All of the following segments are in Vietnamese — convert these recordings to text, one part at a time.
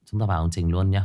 Chúng ta vào chương trình luôn nhé.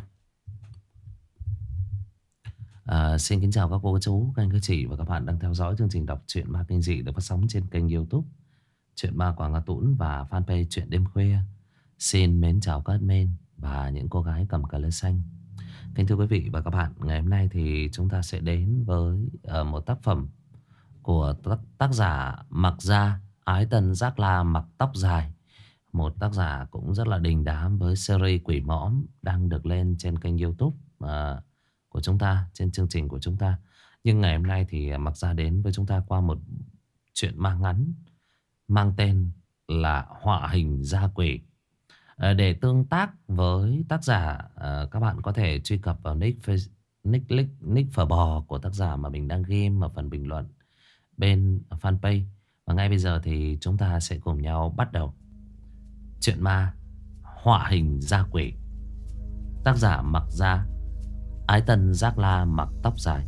Xin kính chào các cô, các chú, các anh, các chị và các bạn đang theo dõi chương trình đọc truyện ma kinh dị được phát sóng trên kênh YouTube Truyện Ma Quảng Hà Tũng và fanpage Truyện Đêm Khuya. Xin mến chào các admin và những cô gái cầm cờ lê xanh. Kính thưa quý vị và các bạn, ngày hôm nay thì chúng ta sẽ đến với một tác phẩm của tác giả Mặc Gia, Ái Tân Giác La Mặc Tóc Dài. Một tác giả cũng rất là đình đám với series Quỷ Mõm đang được lên trên kênh YouTube của chúng ta, trên chương trình của chúng ta. Nhưng ngày hôm nay thì Mặc Gia đến với chúng ta qua một chuyện ma ngắn mang tên là Họa Hình Da Quỷ. Để tương tác với tác giả, các bạn có thể truy cập vào nick phở bò của tác giả mà mình đang ghi ở phần bình luận bên fanpage. Và ngay bây giờ thì chúng ta sẽ cùng nhau bắt đầu chuyện ma Họa Hình Da Quỷ. Tác giả Mặc Gia, Ái Tân Giác La Mặc Tóc Dài.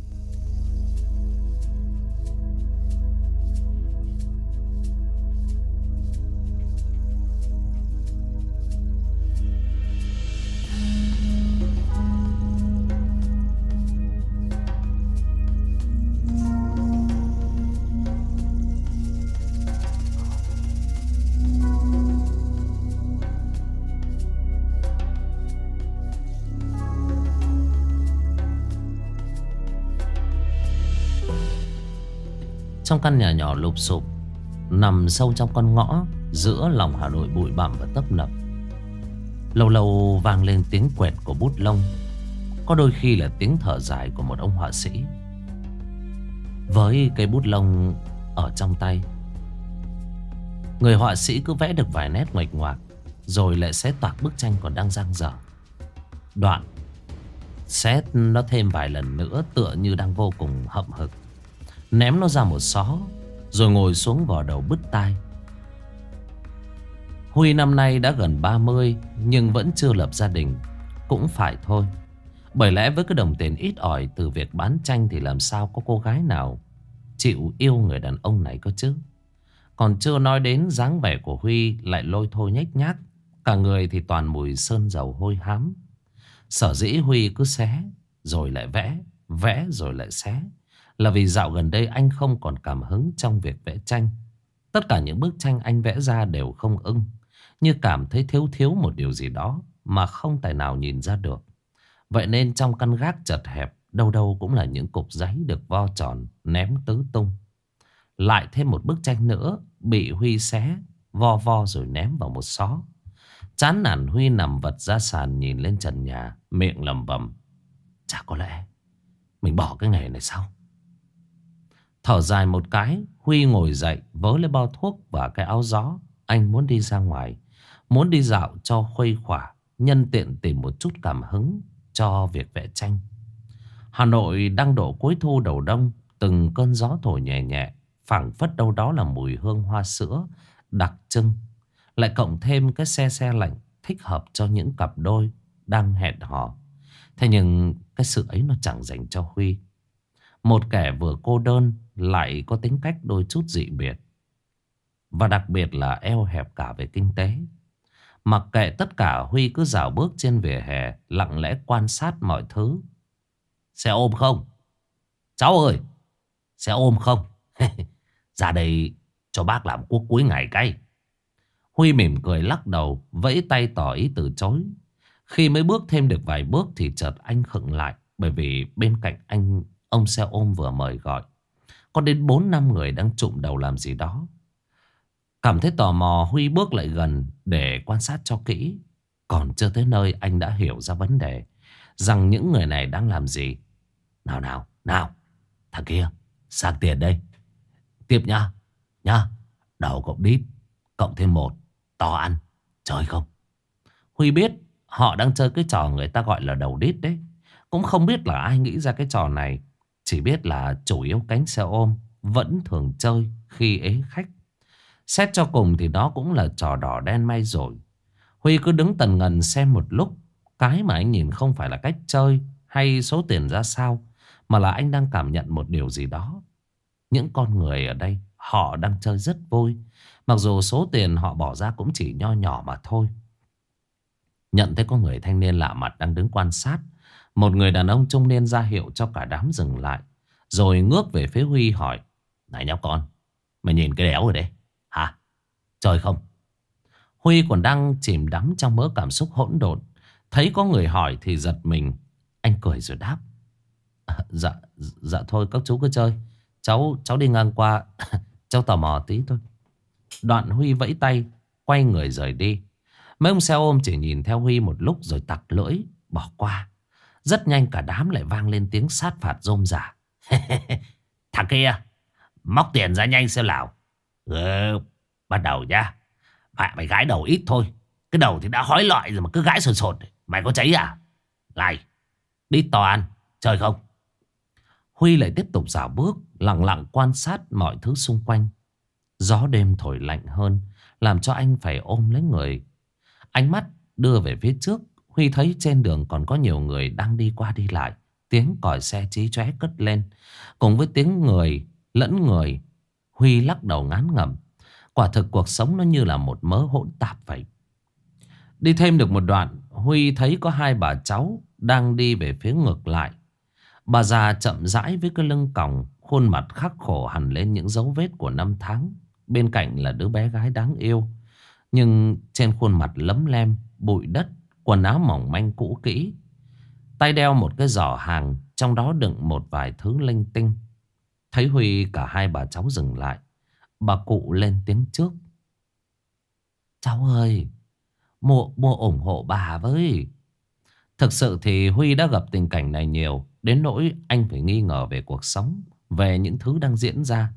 Trong căn nhà nhỏ lụp xụp nằm sâu trong con ngõ giữa lòng Hà Nội bụi bặm và tấp nập, lâu lâu vang lên tiếng quẹt của bút lông, có đôi khi là tiếng thở dài của một ông họa sĩ. Với cây bút lông ở trong tay, người họa sĩ cứ vẽ được vài nét nguệch ngoạc rồi lại xé toạc bức tranh còn đang dang dở. Đoạn xé nó thêm vài lần nữa, tựa như đang vô cùng hậm hực, ném nó ra một xó rồi ngồi xuống vò đầu bứt tai. Huy năm nay đã gần 30 nhưng vẫn chưa lập gia đình. Cũng phải thôi, bởi lẽ với cái đồng tiền ít ỏi từ việc bán tranh thì làm sao có cô gái nào chịu yêu người đàn ông này cơ chứ. Còn chưa nói đến dáng vẻ của Huy lại lôi thôi nhếch nhác, cả người thì toàn mùi sơn dầu hôi hám. Sở dĩ Huy cứ xé rồi lại vẽ, vẽ rồi lại xé là vì dạo gần đây anh không còn cảm hứng trong việc vẽ tranh. Tất cả những bức tranh anh vẽ ra đều không ưng, như cảm thấy thiếu thiếu một điều gì đó mà không tài nào nhìn ra được. Vậy nên trong căn gác chật hẹp, đâu đâu cũng là những cục giấy được vo tròn ném tứ tung. Lại thêm một bức tranh nữa bị Huy xé, vo vo rồi ném vào một xó. Chán nản, Huy nằm vật ra sàn nhìn lên trần nhà, miệng lẩm bẩm: chả có lẽ mình bỏ cái nghề này sao? Thở dài một cái, Huy ngồi dậy vớ lấy bao thuốc và cái áo gió. Anh muốn đi ra ngoài, muốn đi dạo cho khuây khỏa, nhân tiện tìm một chút cảm hứng cho việc vẽ tranh. Hà Nội đang độ cuối thu đầu đông, từng cơn gió thổi nhẹ nhẹ, phảng phất đâu đó là mùi hương hoa sữa đặc trưng. Lại cộng thêm cái se lạnh thích hợp cho những cặp đôi đang hẹn hò. Thế nhưng cái sự ấy nó chẳng dành cho Huy, một kẻ vừa cô đơn lại có tính cách đôi chút dị biệt, và đặc biệt là eo hẹp cả về kinh tế. Mặc kệ tất cả, Huy cứ dạo bước trên vỉa hè, lặng lẽ quan sát mọi thứ. Xe ôm không? Cháu ơi, xe ôm không? Ra đây cho bác làm cuốc cuối ngày cái. Huy mỉm cười lắc đầu, vẫy tay tỏ ý từ chối. Khi mới bước thêm được vài bước thì chợt anh khựng lại, bởi vì bên cạnh anh, ông xe ôm vừa mời gọi có đến 4-5 người đang trụm đầu làm gì đó. Cảm thấy tò mò, Huy bước lại gần để quan sát cho kỹ. Còn chưa tới nơi anh đã hiểu ra vấn đề, rằng những người này đang làm gì. Nào, thằng kia, sang tiền đây. Tiếp nhá, đầu cộng đít, cộng thêm 1, to ăn, chơi không? Huy biết họ đang chơi cái trò người ta gọi là đầu đít đấy. Cũng không biết là ai nghĩ ra cái trò này, chỉ biết là chủ yếu cánh xe ôm vẫn thường chơi khi ế khách. Xét cho cùng thì đó cũng là trò đỏ đen may rồi. Huy cứ đứng tần ngần xem một lúc. Cái mà anh nhìn không phải là cách chơi hay số tiền ra sao, mà là anh đang cảm nhận một điều gì đó. Những con người ở đây họ đang chơi rất vui, mặc dù số tiền họ bỏ ra cũng chỉ nho nhỏ mà thôi. Nhận thấy có người thanh niên lạ mặt đang đứng quan sát, một người đàn ông trung niên ra hiệu cho cả đám dừng lại, rồi ngước về phía Huy hỏi: "Này nhóc con, mày nhìn cái đéo rồi đấy, hả? Chơi không?" Huy còn đang chìm đắm trong mớ cảm xúc hỗn độn, thấy có người hỏi thì giật mình. Anh cười rồi đáp: Dạ, dạ thôi các chú cứ chơi. Cháu đi ngang qua, cháu tò mò tí thôi." Đoạn Huy vẫy tay, quay người rời đi. Mấy ông xe ôm chỉ nhìn theo Huy một lúc rồi tặc lưỡi, bỏ qua. Rất nhanh cả đám lại vang lên tiếng sát phạt rôm rả. "Thằng kia, móc tiền ra nhanh xem nào." "Ừ, bắt đầu nhá. Mày gái đầu ít thôi. Cái đầu thì đã hói lọi rồi mà cứ gãi sồn sồn. Mày có cháy à? Này, đi toàn, chơi không?" Huy lại tiếp tục dạo bước, lặng lặng quan sát mọi thứ xung quanh. Gió đêm thổi lạnh hơn, làm cho anh phải ôm lấy người. Ánh mắt đưa về phía trước, Huy thấy trên đường còn có nhiều người đang đi qua đi lại. Tiếng còi xe chí chóe cất lên, cùng với tiếng người lẫn người. Huy lắc đầu ngán ngẩm. Quả thực cuộc sống nó như là một mớ hỗn tạp vậy. Đi thêm được một đoạn, Huy thấy có hai bà cháu đang đi về phía ngược lại. Bà già chậm rãi với cái lưng còng, khuôn mặt khắc khổ hằn lên những dấu vết của năm tháng. Bên cạnh là đứa bé gái đáng yêu, nhưng trên khuôn mặt lấm lem, bụi đất, quần áo mỏng manh cũ kỹ. Tay đeo một cái giỏ hàng, trong đó đựng một vài thứ linh tinh. Thấy Huy, cả hai bà cháu dừng lại. Bà cụ lên tiếng trước: "Cháu ơi, mua ủng hộ bà với." Thực sự thì Huy đã gặp tình cảnh này nhiều, đến nỗi anh phải nghi ngờ về cuộc sống, về những thứ đang diễn ra.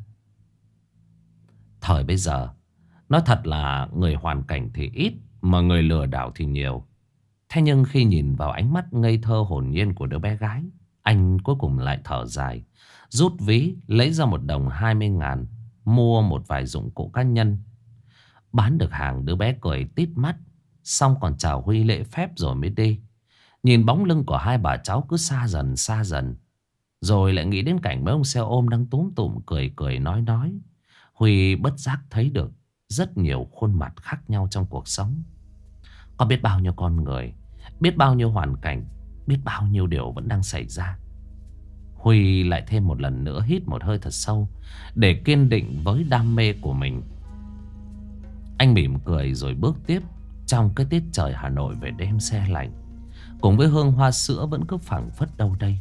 Thời bây giờ, nói thật là người hoàn cảnh thì ít, mà người lừa đảo thì nhiều. Thế nhưng khi nhìn vào ánh mắt ngây thơ hồn nhiên của đứa bé gái, anh cuối cùng lại thở dài, rút ví lấy ra một đồng 20.000, mua một vài dụng cụ cá nhân. Bán được hàng, đứa bé cười tít mắt, xong còn chào Huy lễ phép rồi mới đi. Nhìn bóng lưng của hai bà cháu cứ xa dần. Rồi lại nghĩ đến cảnh mấy ông xe ôm đang túm tụm cười cười nói. Huy bất giác thấy được rất nhiều khuôn mặt khác nhau trong cuộc sống. Có biết bao nhiêu con người, biết bao nhiêu hoàn cảnh, biết bao nhiêu điều vẫn đang xảy ra. Huy lại thêm một lần nữa hít một hơi thật sâu để kiên định với đam mê của mình. Anh mỉm cười rồi bước tiếp trong cái tiết trời Hà Nội về đêm se lạnh, cùng với hương hoa sữa vẫn cứ phảng phất đâu đây.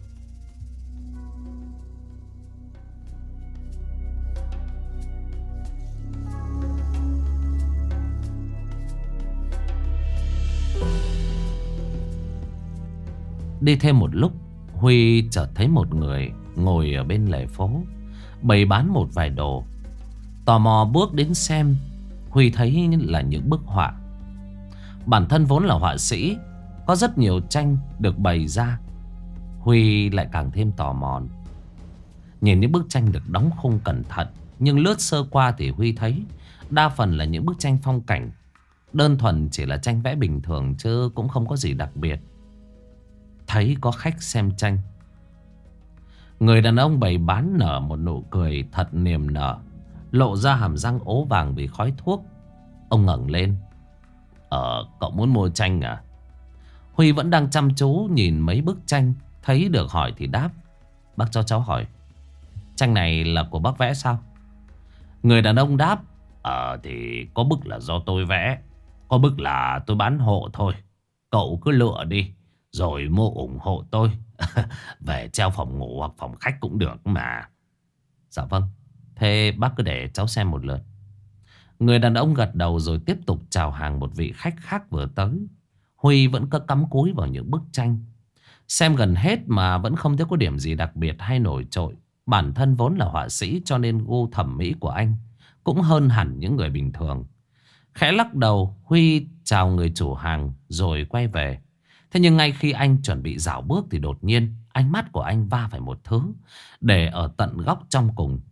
Đi thêm một lúc, Huy chợt thấy một người ngồi ở bên lề phố, bày bán một vài đồ. Tò mò bước đến xem, Huy thấy là những bức họa. Bản thân vốn là họa sĩ, có rất nhiều tranh được bày ra. Huy lại càng thêm tò mò. Nhìn những bức tranh được đóng khung cẩn thận, nhưng lướt sơ qua thì Huy thấy đa phần là những bức tranh phong cảnh. Đơn thuần chỉ là tranh vẽ bình thường chứ cũng không có gì đặc biệt. Thấy có khách xem tranh, người đàn ông bày bán nở một nụ cười thật niềm nở, lộ ra hàm răng ố vàng vì khói thuốc. Ông ngẩng lên: Cậu muốn mua tranh à?" Huy vẫn đang chăm chú nhìn mấy bức tranh, thấy được hỏi thì đáp: "Bác cho cháu hỏi, tranh này là của bác vẽ sao?" Người đàn ông đáp: Thì có bức là do tôi vẽ, có bức là tôi bán hộ thôi. Cậu cứ lựa đi, rồi mua ủng hộ tôi. Về treo phòng ngủ hoặc phòng khách cũng được mà." "Dạ vâng, thế bác cứ để cháu xem một lượt." Người đàn ông gật đầu rồi tiếp tục chào hàng một vị khách khác vừa tới. Huy vẫn cứ cắm cúi vào những bức tranh, xem gần hết mà vẫn không thấy có điểm gì đặc biệt hay nổi trội. Bản thân vốn là họa sĩ cho nên gu thẩm mỹ của anh cũng hơn hẳn những người bình thường. Khẽ lắc đầu, Huy chào người chủ hàng rồi quay về. Thế nhưng ngay khi anh chuẩn bị dạo bước thì đột nhiên ánh mắt của anh va phải một thứ để ở tận góc trong cùng.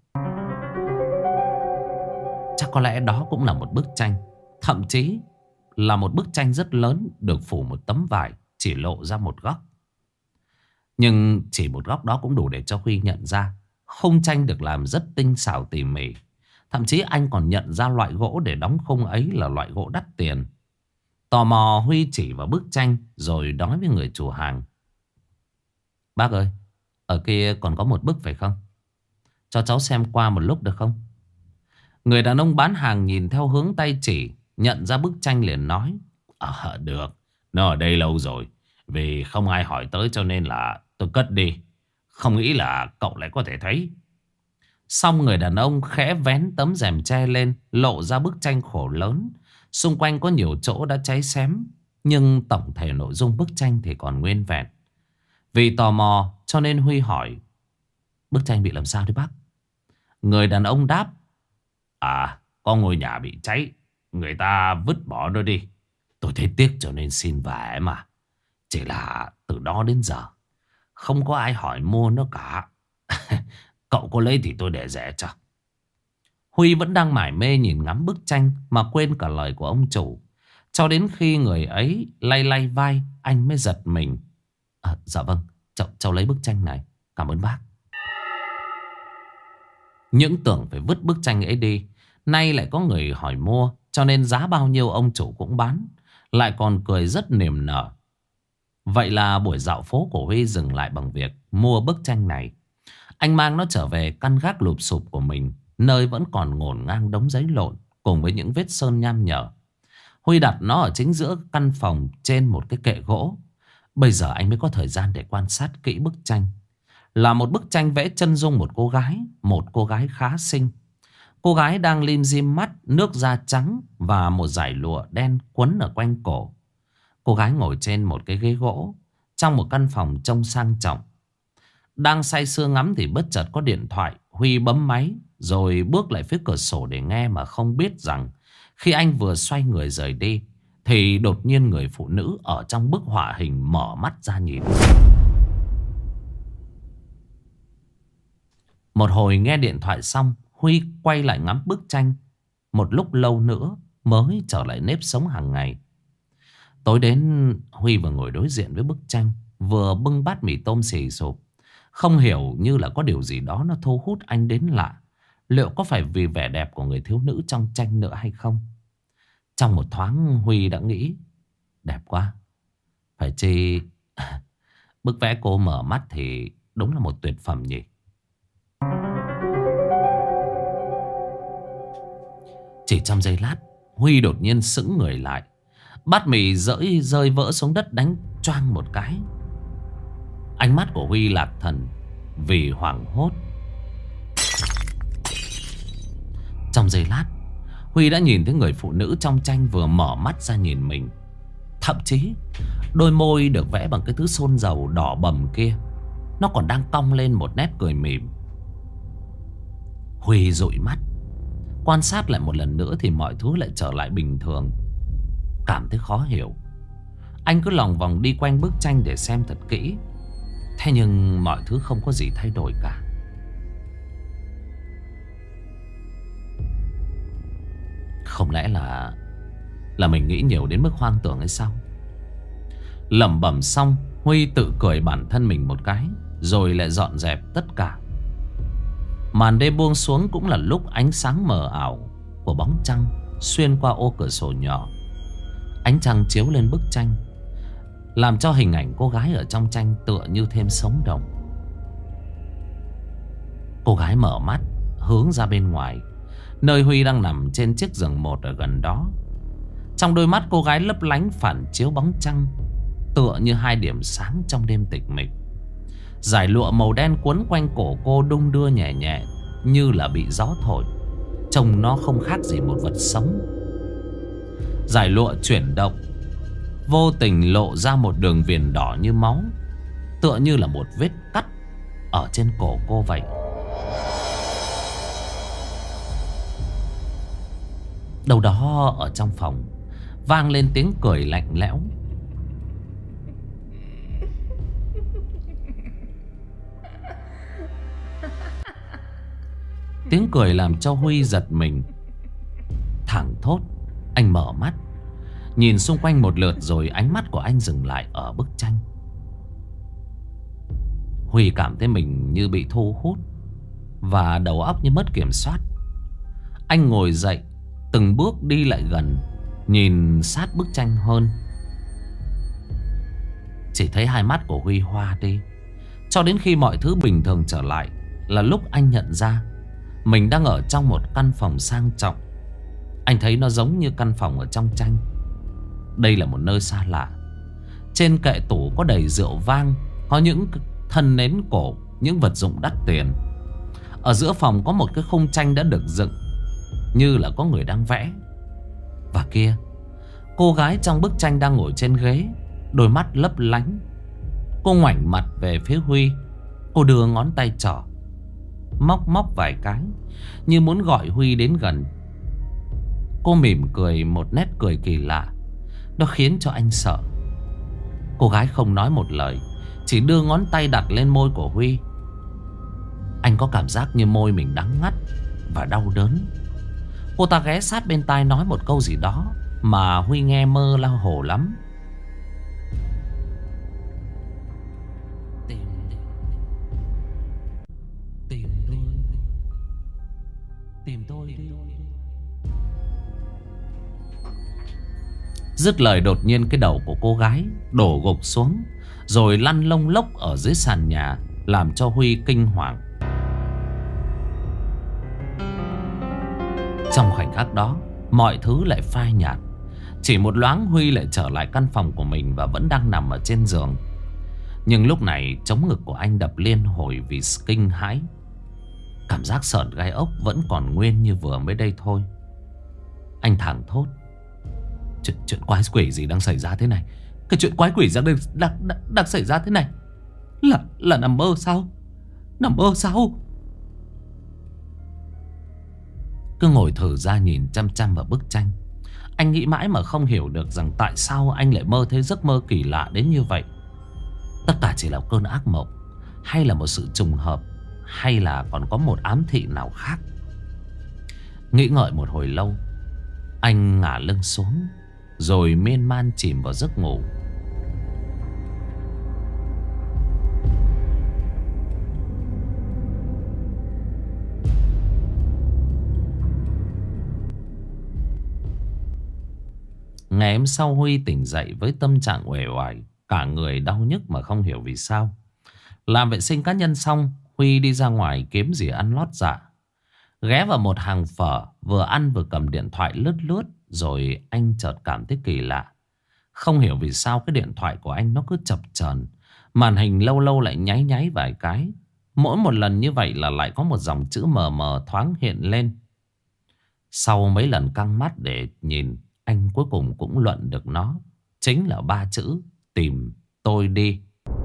Chắc có lẽ đó cũng là một bức tranh, thậm chí là một bức tranh rất lớn, được phủ một tấm vải chỉ lộ ra một góc. Nhưng chỉ một góc đó cũng đủ để cho Huy nhận ra khung tranh được làm rất tinh xảo tỉ mỉ. Thậm chí anh còn nhận ra loại gỗ để đóng khung ấy là loại gỗ đắt tiền. Tò mò Huy chỉ vào bức tranh rồi nói với người chủ hàng. Bác ơi, ở kia còn có một bức phải không? Cho cháu xem qua một lúc được không? Người đàn ông bán hàng nhìn theo hướng tay chỉ, nhận ra bức tranh liền nói. Được, nó ở đây lâu rồi. Vì không ai hỏi tới cho nên là tôi cất đi. Không nghĩ là cậu lại có thể thấy. Xong người đàn ông khẽ vén tấm rèm tre lên, lộ ra bức tranh khổ lớn. Xung quanh có nhiều chỗ đã cháy xém, nhưng tổng thể nội dung bức tranh thì còn nguyên vẹn. Vì tò mò cho nên Huy hỏi. Bức tranh bị làm sao đấy bác? Người đàn ông đáp. Có ngôi nhà bị cháy, người ta vứt bỏ nó đi. Tôi thấy tiếc cho nên xin về mà. Chỉ là từ đó đến giờ không có ai hỏi mua nó cả. Cậu có lấy thì tôi để rẻ cho. Huy vẫn đang mải mê nhìn ngắm bức tranh mà quên cả lời của ông chủ. Cho đến khi người ấy lay lay vai, anh mới giật mình. Dạ vâng, cháu lấy bức tranh này. Cảm ơn bác. Những tưởng phải vứt bức tranh ấy đi, nay lại có người hỏi mua, cho nên giá bao nhiêu ông chủ cũng bán. Lại còn cười rất niềm nở. Vậy là buổi dạo phố của Huy dừng lại bằng việc mua bức tranh này. Anh mang nó trở về căn gác lụp xụp của mình, nơi vẫn còn ngổn ngang đống giấy lộn cùng với những vết sơn nham nhở. Huy đặt nó ở chính giữa căn phòng trên một cái kệ gỗ. Bây giờ anh mới có thời gian để quan sát kỹ bức tranh. Là một bức tranh vẽ chân dung một cô gái khá xinh. Cô gái đang lim dim mắt, nước da trắng và một dải lụa đen quấn ở quanh cổ. Cô gái ngồi trên một cái ghế gỗ trong một căn phòng trông sang trọng. Đang say sưa ngắm thì bất chợt có điện thoại. Huy bấm máy rồi bước lại phía cửa sổ để nghe, mà không biết rằng khi anh vừa xoay người rời đi thì đột nhiên người phụ nữ ở trong bức họa hình mở mắt ra nhìn. Một hồi nghe điện thoại xong, Huy quay lại ngắm bức tranh. Một lúc lâu nữa mới trở lại nếp sống hàng ngày. Tối đến Huy vừa ngồi đối diện với bức tranh, vừa bưng bát mì tôm xì sụp. Không hiểu như là có điều gì đó nó thu hút anh đến lạ. Liệu có phải vì vẻ đẹp của người thiếu nữ trong tranh nữa hay không? Trong một thoáng Huy đã nghĩ, đẹp quá. Phải chi bức vẽ cô mở mắt thì đúng là một tuyệt phẩm nhỉ. Chỉ trong giây lát, Huy đột nhiên sững người lại. Bát mì rơi vỡ xuống đất đánh choang một cái. Ánh mắt của Huy lạc thần vì hoảng hốt. Trong giây lát, Huy đã nhìn thấy người phụ nữ trong tranh vừa mở mắt ra nhìn mình. Thậm chí đôi môi được vẽ bằng cái thứ sơn dầu đỏ bầm kia, nó còn đang cong lên một nét cười mỉm. Huy dụi mắt, quan sát lại một lần nữa thì mọi thứ lại trở lại bình thường. Cảm thấy khó hiểu, anh cứ lòng vòng đi quanh bức tranh để xem thật kỹ. Thế nhưng mọi thứ không có gì thay đổi cả. Không lẽ là mình nghĩ nhiều đến mức hoang tưởng hay sao? Lẩm bẩm xong, Huy tự cười bản thân mình một cái, rồi lại dọn dẹp tất cả. Màn đêm buông xuống cũng là lúc ánh sáng mờ ảo của bóng trăng xuyên qua ô cửa sổ nhỏ. Ánh trăng chiếu lên bức tranh, làm cho hình ảnh cô gái ở trong tranh tựa như thêm sống động. Cô gái mở mắt hướng ra bên ngoài, nơi Huy đang nằm trên chiếc giường một ở gần đó. Trong đôi mắt cô gái lấp lánh phản chiếu bóng trăng, tựa như hai điểm sáng trong đêm tịch mịch. Dải lụa màu đen quấn quanh cổ cô đung đưa nhẹ nhẹ như là bị gió thổi. Trông nó không khác gì một vật sống. Dải lụa chuyển động, vô tình lộ ra một đường viền đỏ như máu, tựa như là một vết cắt ở trên cổ cô vậy. Đâu đó ở trong phòng vang lên tiếng cười lạnh lẽo. Tiếng cười làm cho Huy giật mình. Thảng thốt, anh mở mắt, nhìn xung quanh một lượt rồi ánh mắt của anh dừng lại ở bức tranh. Huy cảm thấy mình như bị thu hút và đầu óc như mất kiểm soát. Anh ngồi dậy, từng bước đi lại gần, nhìn sát bức tranh hơn, chỉ thấy hai mắt của Huy hoa đi. Cho đến khi mọi thứ bình thường trở lại là lúc anh nhận ra mình đang ở trong một căn phòng sang trọng. Anh thấy nó giống như căn phòng ở trong tranh. Đây là một nơi xa lạ. Trên kệ tủ có đầy rượu vang, có những thân nến cổ, những vật dụng đắt tiền. Ở giữa phòng có một cái khung tranh đã được dựng, như là có người đang vẽ. Và kia, cô gái trong bức tranh đang ngồi trên ghế, đôi mắt lấp lánh. Cô ngoảnh mặt về phía Huy. Cô đưa ngón tay trỏ, móc móc vài cái, như muốn gọi Huy đến gần. Cô mỉm cười một nét cười kỳ lạ. Nó khiến cho anh sợ. Cô gái không nói một lời, chỉ đưa ngón tay đặt lên môi của Huy. Anh có cảm giác như môi mình đắng ngắt và đau đớn. Cô ta ghé sát bên tai nói một câu gì đó mà Huy nghe mơ lao hồ lắm. Tìm tôi đi. Dứt lời đột nhiên cái đầu của cô gái đổ gục xuống, rồi lăn lông lốc ở dưới sàn nhà, làm cho Huy kinh hoàng. Trong khoảnh khắc đó, mọi thứ lại phai nhạt. Chỉ một loáng Huy lại trở lại căn phòng của mình và vẫn đang nằm ở trên giường. Nhưng lúc này trống ngực của anh đập liên hồi vì kinh hãi. Cảm giác sởn gai ốc vẫn còn nguyên như vừa mới đây thôi. Anh thảng thốt: Chuyện quái quỷ gì đang xảy ra thế này? Cái chuyện quái quỷ đang xảy ra thế này là nằm mơ sao? Nằm mơ sao? Cứ ngồi thở ra nhìn chăm chăm vào bức tranh. Anh nghĩ mãi mà không hiểu được rằng tại sao anh lại mơ thấy giấc mơ kỳ lạ đến như vậy. Tất cả chỉ là cơn ác mộng, hay là một sự trùng hợp, hay là còn có một ám thị nào khác? Nghĩ ngợi một hồi lâu, anh ngả lưng xuống, rồi miên man chìm vào giấc ngủ. Ngày hôm sau Huy tỉnh dậy với tâm trạng uể oải, cả người đau nhức mà không hiểu vì sao. Làm vệ sinh cá nhân xong, Huy đi ra ngoài kiếm gì ăn lót dạ. Ghé vào một hàng phở, vừa ăn vừa cầm điện thoại lướt lướt. Rồi anh chợt cảm thấy kỳ lạ. Không hiểu vì sao cái điện thoại của anh nó cứ chập chờn, màn hình lâu lâu lại nháy nháy vài cái. Mỗi một lần như vậy là lại có một dòng chữ mờ mờ thoáng hiện lên. Sau mấy lần căng mắt để nhìn, anh cuối cùng cũng luận được nó chính là 3 chữ: tìm tôi đi.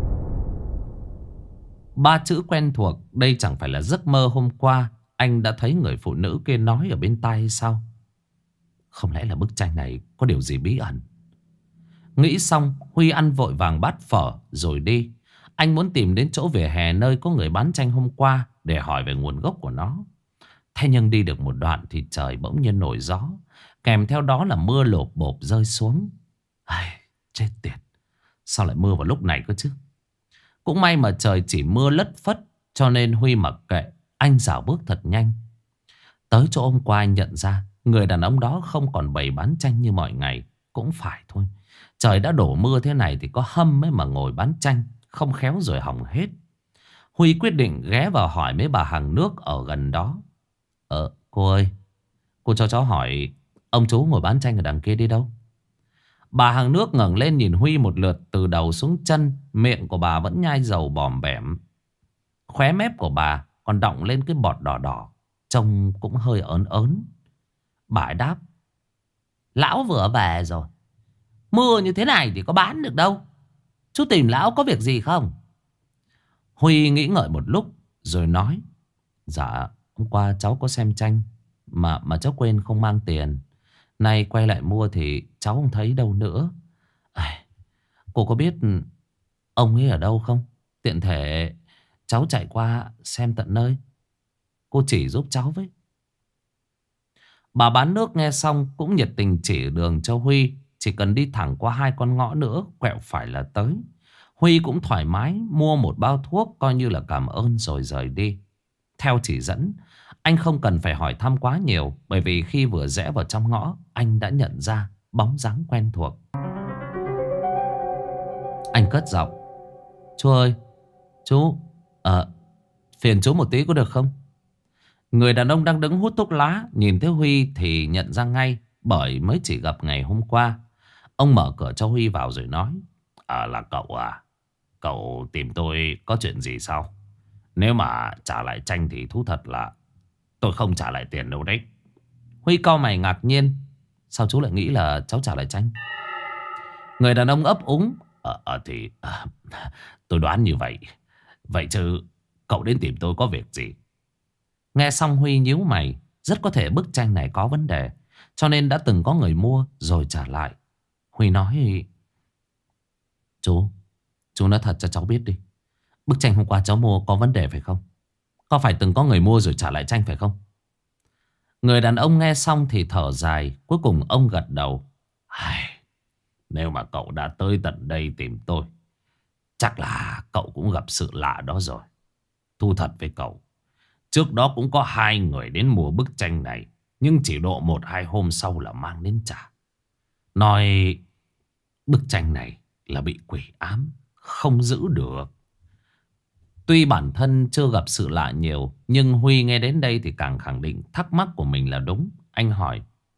3 chữ quen thuộc. Đây chẳng phải là giấc mơ hôm qua anh đã thấy người phụ nữ kia nói ở bên tai hay sao? Không lẽ là bức tranh này có điều gì bí ẩn? Nghĩ xong, Huy ăn vội vàng bát phở rồi đi. Anh muốn tìm đến chỗ vỉa hè nơi có người bán tranh hôm qua để hỏi về nguồn gốc của nó. Thế nhưng đi được một đoạn thì trời bỗng nhiên nổi gió, kèm theo đó là mưa lộp bộp rơi xuống. Ai, chết tiệt, sao lại mưa vào lúc này cơ chứ? Cũng may mà trời chỉ mưa lất phất, cho nên Huy mặc kệ. Anh rảo bước thật nhanh. Tới chỗ hôm qua anh nhận ra người đàn ông đó không còn bày bán tranh như mọi ngày. Cũng phải thôi, trời đã đổ mưa thế này thì có hâm ấy mà ngồi bán tranh, không khéo rồi hỏng hết. Huy quyết định ghé vào hỏi mấy bà hàng nước ở gần đó. Cô ơi, cô cho cháu hỏi ông chú ngồi bán tranh ở đằng kia đi đâu? Bà hàng nước ngẩng lên nhìn Huy một lượt từ đầu xuống chân. Miệng của bà vẫn nhai dầu bòm bẻm, khóe mép của bà còn đọng lên cái bọt đỏ đỏ, trông cũng hơi ớn ớn. Bà ấy đáp: Lão vừa về rồi. Mưa như thế này thì có bán được đâu. Chú tìm lão có việc gì không? Huy nghĩ ngợi một lúc rồi nói: Dạ, hôm qua cháu có xem tranh mà cháu quên không mang tiền. Nay quay lại mua thì cháu không thấy đâu nữa. Cô có biết ông ấy ở đâu không? Tiện thể cháu chạy qua xem tận nơi. Cô chỉ giúp cháu với. Bà bán nước nghe xong cũng nhiệt tình chỉ đường cho Huy. Chỉ cần đi thẳng qua 2 con ngõ nữa, quẹo phải là tới. Huy cũng thoải mái mua một bao thuốc coi như là cảm ơn rồi rời đi. Theo chỉ dẫn, anh không cần phải hỏi thăm quá nhiều, bởi vì khi vừa rẽ vào trong ngõ, anh đã nhận ra bóng dáng quen thuộc. Anh cất giọng: chú ơi, chú, phiền chú một tí có được không? Người đàn ông đang đứng hút thuốc lá nhìn thấy Huy thì nhận ra ngay, bởi mới chỉ gặp ngày hôm qua. Ông mở cửa cho Huy vào rồi nói: là cậu à? Cậu tìm tôi có chuyện gì sao? Nếu mà trả lại tranh thì thú thật là tôi không trả lại tiền đâu đấy. Huy cau mày ngạc nhiên: sao chú lại nghĩ là cháu trả lại tranh? Người đàn ông ấp úng: tôi đoán như vậy. Vậy chứ cậu đến tìm tôi có việc gì? Nghe xong Huy nhíu mày. Rất có thể bức tranh này có vấn đề, cho nên đã từng có người mua rồi trả lại. Huy nói: Chú nói thật cho cháu biết đi. Bức tranh hôm qua cháu mua có vấn đề phải không? Có phải từng có người mua rồi trả lại tranh phải không? Người đàn ông nghe xong thì thở dài. Cuối cùng ông gật đầu: nếu mà cậu đã tới tận đây tìm tôi, chắc là cậu cũng gặp sự lạ đó rồi. Thu thật với cậu, trước đó cũng có 2 người đến mua bức tranh này, nhưng chỉ độ 1-2 hôm sau là mang đến trả. Nói bức tranh này là bị quỷ ám, không giữ được. Tuy bản thân chưa gặp sự lạ nhiều, nhưng Huy nghe đến đây thì càng khẳng định thắc mắc của mình là đúng. Anh hỏi: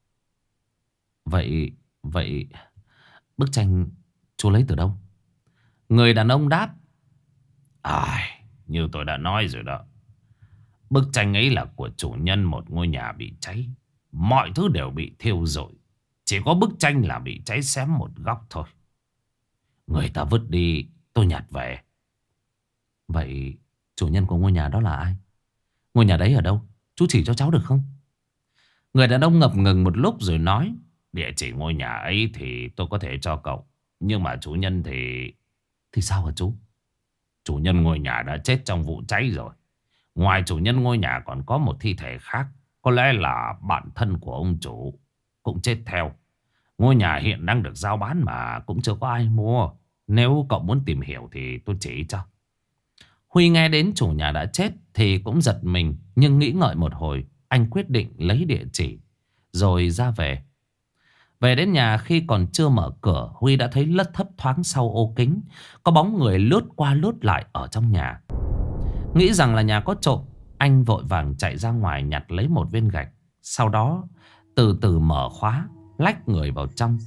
Vậy bức tranh chú lấy từ đâu? Người đàn ông đáp: như tôi đã nói rồi đó. Bức tranh ấy là của chủ nhân một ngôi nhà bị cháy. Mọi thứ đều bị thiêu rụi, chỉ có bức tranh là bị cháy xém một góc thôi. Người ta vứt đi, tôi nhặt về. Vậy chủ nhân của ngôi nhà đó là ai? Ngôi nhà đấy ở đâu? Chú chỉ cho cháu được không? Người đàn ông ngập ngừng một lúc rồi nói: địa chỉ ngôi nhà ấy thì tôi có thể cho cậu, nhưng mà chủ nhân thì... Thì sao hả chú? Chủ nhân ngôi nhà đã chết trong vụ cháy rồi. Ngoài chủ nhân ngôi nhà còn có một thi thể khác, có lẽ là bạn thân của ông chủ, cũng chết theo. Ngôi nhà hiện đang được giao bán mà cũng chưa có ai mua. Nếu cậu muốn tìm hiểu thì tôi chỉ cho. Huy nghe đến chủ nhà đã chết thì cũng giật mình, nhưng nghĩ ngợi một hồi, anh quyết định lấy địa chỉ rồi ra về. Về đến nhà, khi còn chưa mở cửa, Huy đã thấy lất thấp thoáng sau ô kính có bóng người lướt qua lướt lại ở trong nhà. Nghĩ rằng là nhà có trộm, anh vội vàng chạy ra ngoài nhặt lấy một viên gạch. Sau đó từ từ mở khóa, lách người vào trong.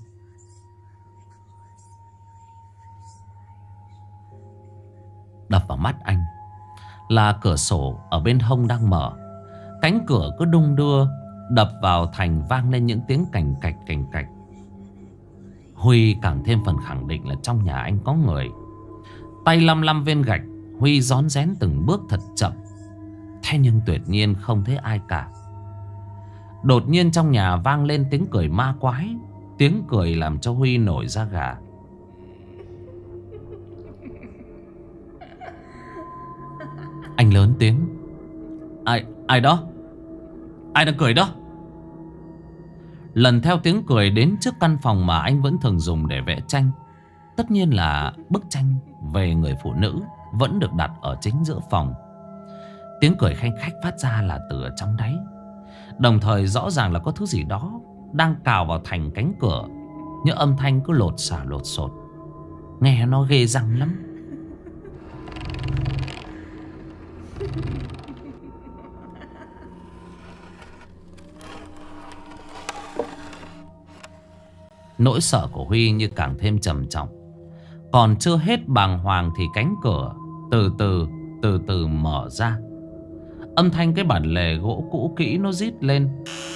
Đập vào mắt anh là cửa sổ ở bên hông đang mở. Cánh cửa cứ đung đưa, đập vào thành vang lên những tiếng cành cạch cành cạch. Huy càng thêm phần khẳng định là trong nhà anh có người. Tay lăm lăm viên gạch, Huy rón rén từng bước thật chậm. Thế nhưng tuyệt nhiên không thấy ai cả. Đột nhiên trong nhà vang lên tiếng cười ma quái. Tiếng cười làm cho Huy nổi da gà. Anh lớn tiếng: Ai đó? Ai đang cười đó? Lần theo tiếng cười đến trước căn phòng mà anh vẫn thường dùng để vẽ tranh. Tất nhiên là bức tranh về người phụ nữ vẫn được đặt ở chính giữa phòng. Tiếng cười khanh khách phát ra là từ ở trong đáy. Đồng thời rõ ràng là có thứ gì đó đang cào vào thành cánh cửa. Những âm thanh cứ lột xả lột xột, nghe nó ghê răng lắm. Nỗi sợ của Huy như càng thêm trầm trọng. Còn chưa hết bàng hoàng thì cánh cửa từ từ mở ra. Âm thanh cái bản lề gỗ cũ kỹ nó rít lên.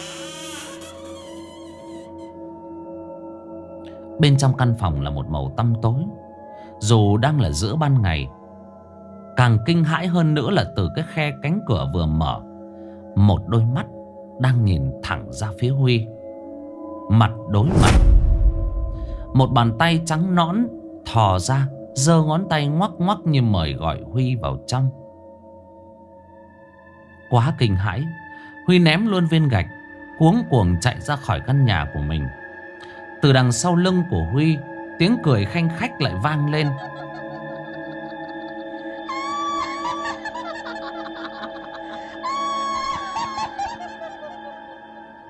Bên trong căn phòng là một màu tăm tối. Dù đang là giữa ban ngày, càng kinh hãi hơn nữa là từ cái khe cánh cửa vừa mở, một đôi mắt đang nhìn thẳng ra phía Huy. Mặt đối mặt. Một bàn tay trắng nõn thò ra, giơ ngón tay ngoắc ngoắc như mời gọi Huy vào trong. Quá kinh hãi, Huy ném luôn viên gạch, cuống cuồng chạy ra khỏi căn nhà của mình. Từ đằng sau lưng của Huy, tiếng cười khanh khách lại vang lên.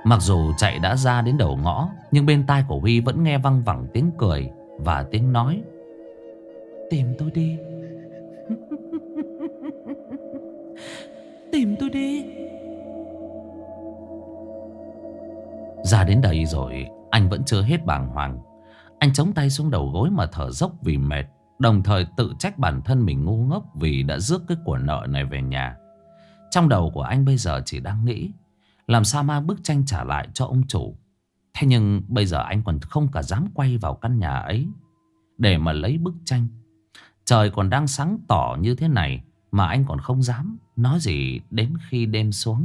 Mặc dù chạy đã ra đến đầu ngõ, nhưng bên tai của Huy vẫn nghe văng vẳng tiếng cười và tiếng nói: "Tìm tôi đi, tìm tôi đi." Ra đến đây rồi, anh vẫn chưa hết bàng hoàng. Anh chống tay xuống đầu gối mà thở dốc vì mệt, đồng thời tự trách bản thân mình ngu ngốc vì đã rước cái của nợ này về nhà. Trong đầu của anh bây giờ chỉ đang nghĩ làm sao mang bức tranh trả lại cho ông chủ. Thế nhưng bây giờ anh còn không cả dám quay vào căn nhà ấy để mà lấy bức tranh. Trời còn đang sáng tỏ như thế này mà anh còn không dám nói gì đến khi đêm xuống.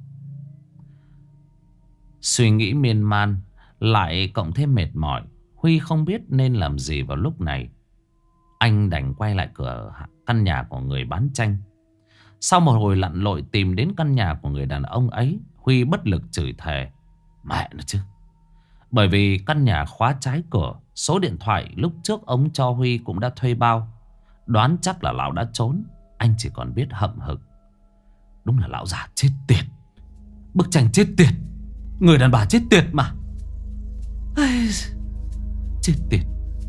Suy nghĩ miên man lại cộng thêm mệt mỏi, Huy không biết nên làm gì vào lúc này. Anh đành quay lại cửa căn nhà của người bán tranh. Sau một hồi lặn lội tìm đến căn nhà của người đàn ông ấy, Huy bất lực chửi thề: "Mẹ nó chứ!" Bởi vì căn nhà khóa trái cửa, số điện thoại lúc trước ông cho Huy cũng đã thuê bao. Đoán chắc là lão đã trốn. Anh chỉ còn biết hậm hực: đúng là lão già chết tiệt, bức tranh chết tiệt, người đàn bà chết tiệt mà. Ai... chết tiệt.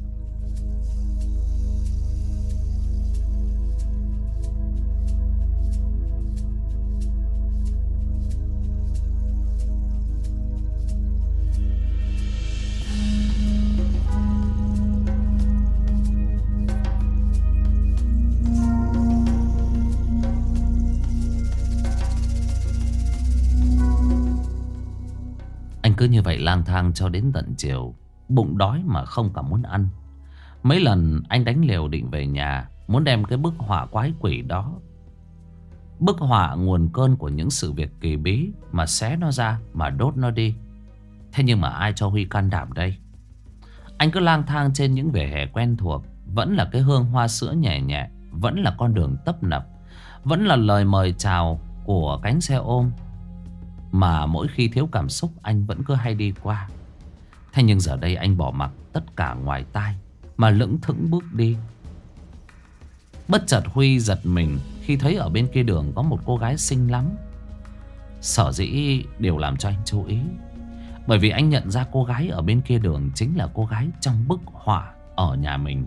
Anh cứ như vậy lang thang cho đến tận chiều, bụng đói mà không cả muốn ăn. Mấy lần anh đánh liều định về nhà, muốn đem cái bức họa quái quỷ đó, bức họa nguồn cơn của những sự việc kỳ bí, mà xé nó ra mà đốt nó đi. Thế nhưng mà ai cho Huy can đảm đây? Anh cứ lang thang trên những vỉa hè quen thuộc, vẫn là cái hương hoa sữa nhẹ nhẹ, vẫn là con đường tấp nập, vẫn là lời mời chào của cánh xe ôm mà mỗi khi thiếu cảm xúc anh vẫn cứ hay đi qua. Thế nhưng giờ đây anh bỏ mặc tất cả ngoài tai mà lững thững bước đi. Bất chợt Huy giật mình khi thấy ở bên kia đường có một cô gái xinh lắm. Sở dĩ điều làm cho anh chú ý bởi vì anh nhận ra cô gái ở bên kia đường chính là cô gái trong bức họa ở nhà mình.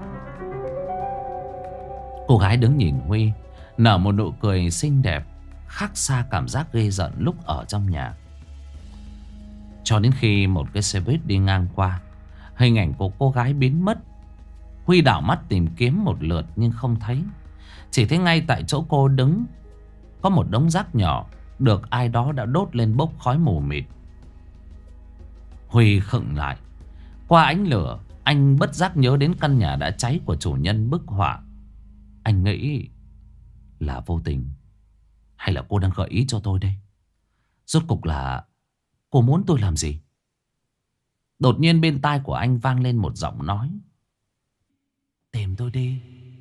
Cô gái đứng nhìn Huy, nở một nụ cười xinh đẹp, khác xa cảm giác ghê rợn lúc ở trong nhà. Cho đến khi một cái xe buýt đi ngang qua, hình ảnh của cô gái biến mất. Huy đảo mắt tìm kiếm một lượt nhưng không thấy. Chỉ thấy ngay tại chỗ cô đứng có một đống rác nhỏ được ai đó đã đốt lên bốc khói mù mịt. Huy khựng lại. Qua ánh lửa, anh bất giác nhớ đến căn nhà đã cháy của chủ nhân bức họa. Anh nghĩ là vô tình, hay là cô đang gợi ý cho tôi đây? Rốt cục là cô muốn tôi làm gì? Đột nhiên bên tai của anh vang lên một giọng nói: "Tìm tôi đi."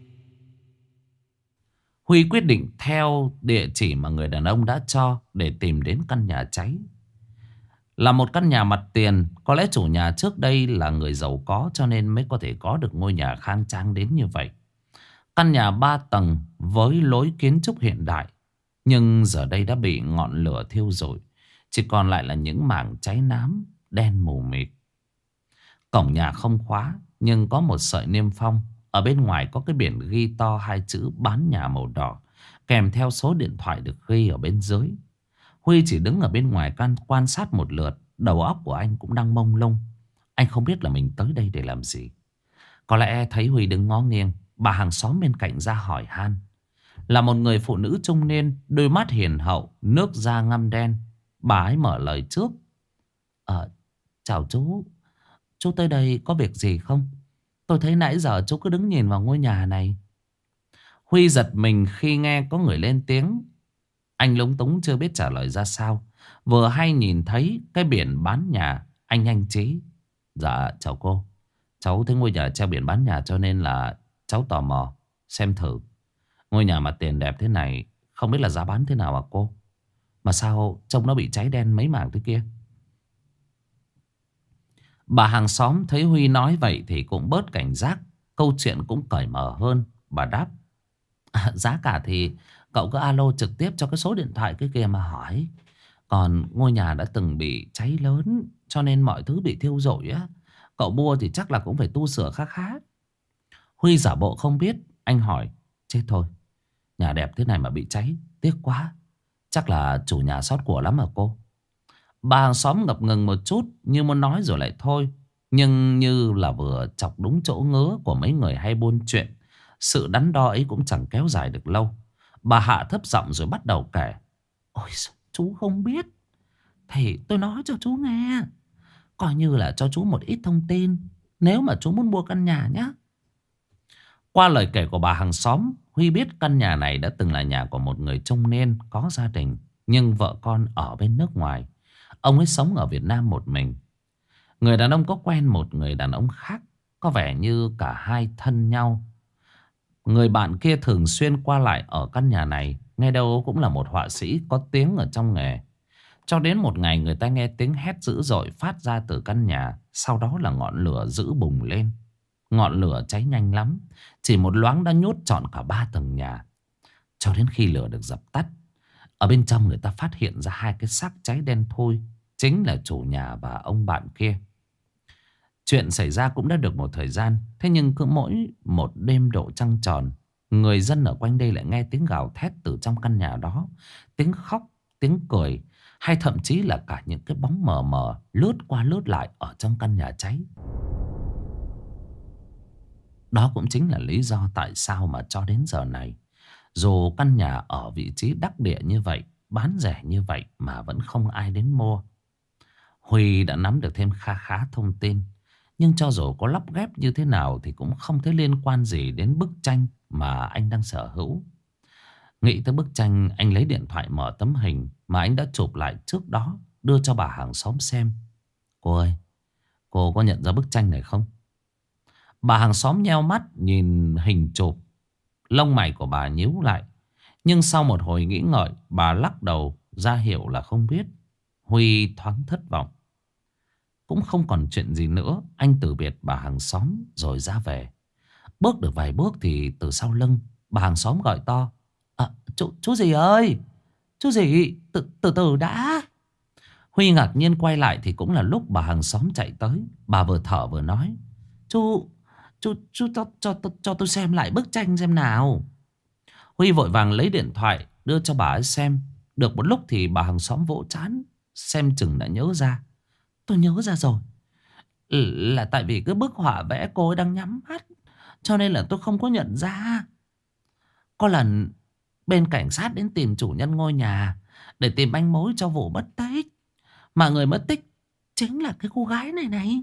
Huy quyết định theo địa chỉ mà người đàn ông đã cho để tìm đến căn nhà cháy. Là một căn nhà mặt tiền, có lẽ chủ nhà trước đây là người giàu có cho nên mới có thể có được ngôi nhà khang trang đến như vậy. Căn nhà 3 tầng với lối kiến trúc hiện đại, nhưng giờ đây đã bị ngọn lửa thiêu rụi, chỉ còn lại là những mảng cháy nám đen mù mịt. Cổng nhà không khóa, nhưng có một sợi niêm phong. Ở bên ngoài có cái biển ghi to 2 chữ bán nhà màu đỏ, kèm theo số điện thoại được ghi ở bên dưới. Huy chỉ đứng ở bên ngoài quan sát một lượt. Đầu óc của anh cũng đang mông lung. Anh không biết là mình tới đây để làm gì. Có lẽ thấy Huy đứng ngó nghiêng, bà hàng xóm bên cạnh ra hỏi han. Là một người phụ nữ trung niên, đôi mắt hiền hậu, nước da ngăm đen. Bà ấy mở lời trước: "Chào chú. Chú tới đây có việc gì không? Tôi thấy nãy giờ chú cứ đứng nhìn vào ngôi nhà này." Huy giật mình khi nghe có người lên tiếng. Anh lúng túng chưa biết trả lời ra sao. Vừa hay nhìn thấy cái biển bán nhà, anh nhanh trí: "Dạ chào cô. Cháu thấy ngôi nhà treo biển bán nhà cho nên là cháu tò mò xem thử. Ngôi nhà mặt tiền đẹp thế này, không biết là giá bán thế nào à cô? Mà sao trông nó bị cháy đen mấy mảng thế kia?" Bà hàng xóm thấy Huy nói vậy thì cũng bớt cảnh giác, câu chuyện cũng cởi mở hơn. Bà đáp: "Giá cả thì cậu cứ alo trực tiếp cho cái số điện thoại cái kia mà hỏi. Còn ngôi nhà đã từng bị cháy lớn, cho nên mọi thứ bị thiêu rụi á. Cậu mua thì chắc là cũng phải tu sửa khá khá. Huy giả bộ không biết. Anh hỏi: chết thôi, nhà đẹp thế này mà bị cháy, tiếc quá. Chắc là chủ nhà xót của lắm hả cô? Bà hàng xóm ngập ngừng một chút, như muốn nói rồi lại thôi. Nhưng như là vừa chọc đúng chỗ ngứa của mấy người hay buôn chuyện. Sự đắn đo ấy cũng chẳng kéo dài được lâu. Bà hạ thấp giọng rồi bắt đầu kể: ôi chú không biết thì tôi nói cho chú nghe, coi như là cho chú một ít thông tin nếu mà chú muốn mua căn nhà nhé. Qua lời kể của bà hàng xóm, Huy biết căn nhà này đã từng là nhà của một người trung niên có gia đình, nhưng vợ con ở bên nước ngoài. Ông ấy sống ở Việt Nam một mình. Người đàn ông có quen một người đàn ông khác, có vẻ như cả hai thân nhau. Người bạn kia thường xuyên qua lại ở căn nhà này, nghe đâu cũng là một họa sĩ có tiếng ở trong nghề. Cho đến một ngày người ta nghe tiếng hét dữ dội phát ra từ căn nhà. Sau đó là ngọn lửa dữ bùng lên. Ngọn lửa cháy nhanh lắm, chỉ một loáng đã nhốt trọn cả 3 tầng nhà. Cho đến khi lửa được dập tắt, ở bên trong người ta phát hiện ra 2 cái xác cháy đen thui, chính là chủ nhà và ông bạn kia. Chuyện xảy ra cũng đã được một thời gian. Thế nhưng cứ mỗi một đêm độ trăng tròn, người dân ở quanh đây lại nghe tiếng gào thét từ trong căn nhà đó. Tiếng khóc, tiếng cười, hay thậm chí là cả những cái bóng mờ mờ lướt qua lướt lại ở trong căn nhà cháy. Đó cũng chính là lý do tại sao mà cho đến giờ này, dù căn nhà ở vị trí đắc địa như vậy, bán rẻ như vậy mà vẫn không ai đến mua. Huy đã nắm được thêm kha khá thông tin, nhưng cho dù có lắp ghép như thế nào thì cũng không thấy liên quan gì đến bức tranh mà anh đang sở hữu. Nghĩ tới bức tranh, anh lấy điện thoại mở tấm hình mà anh đã chụp lại trước đó, đưa cho bà hàng xóm xem. Cô ơi, cô có nhận ra bức tranh này không? Bà hàng xóm nheo mắt nhìn hình chụp. Lông mày của bà nhíu lại. Nhưng sau một hồi nghĩ ngợi, bà lắc đầu ra hiệu là không biết. Huy thoáng thất vọng. Cũng không còn chuyện gì nữa, anh từ biệt bà hàng xóm rồi ra về. Bước được vài bước thì từ sau lưng bà hàng xóm gọi to: à, chú gì ơi, chú gì, từ từ đã. Huy ngạc nhiên quay lại thì cũng là lúc bà hàng xóm chạy tới. Bà vừa thở vừa nói: Chú cho tôi xem lại bức tranh xem nào. Huy vội vàng lấy điện thoại đưa cho bà ấy xem. Được một lúc thì bà hàng xóm vỗ trán, xem chừng đã nhớ ra. Tôi nhớ ra rồi, là tại vì cái bức họa vẽ cô ấy đang nhắm mắt, cho nên là tôi không có nhận ra. Có lần bên cảnh sát đến tìm chủ nhân ngôi nhà để tìm manh mối cho vụ mất tích, mà người mất tích chính là cái cô gái này này.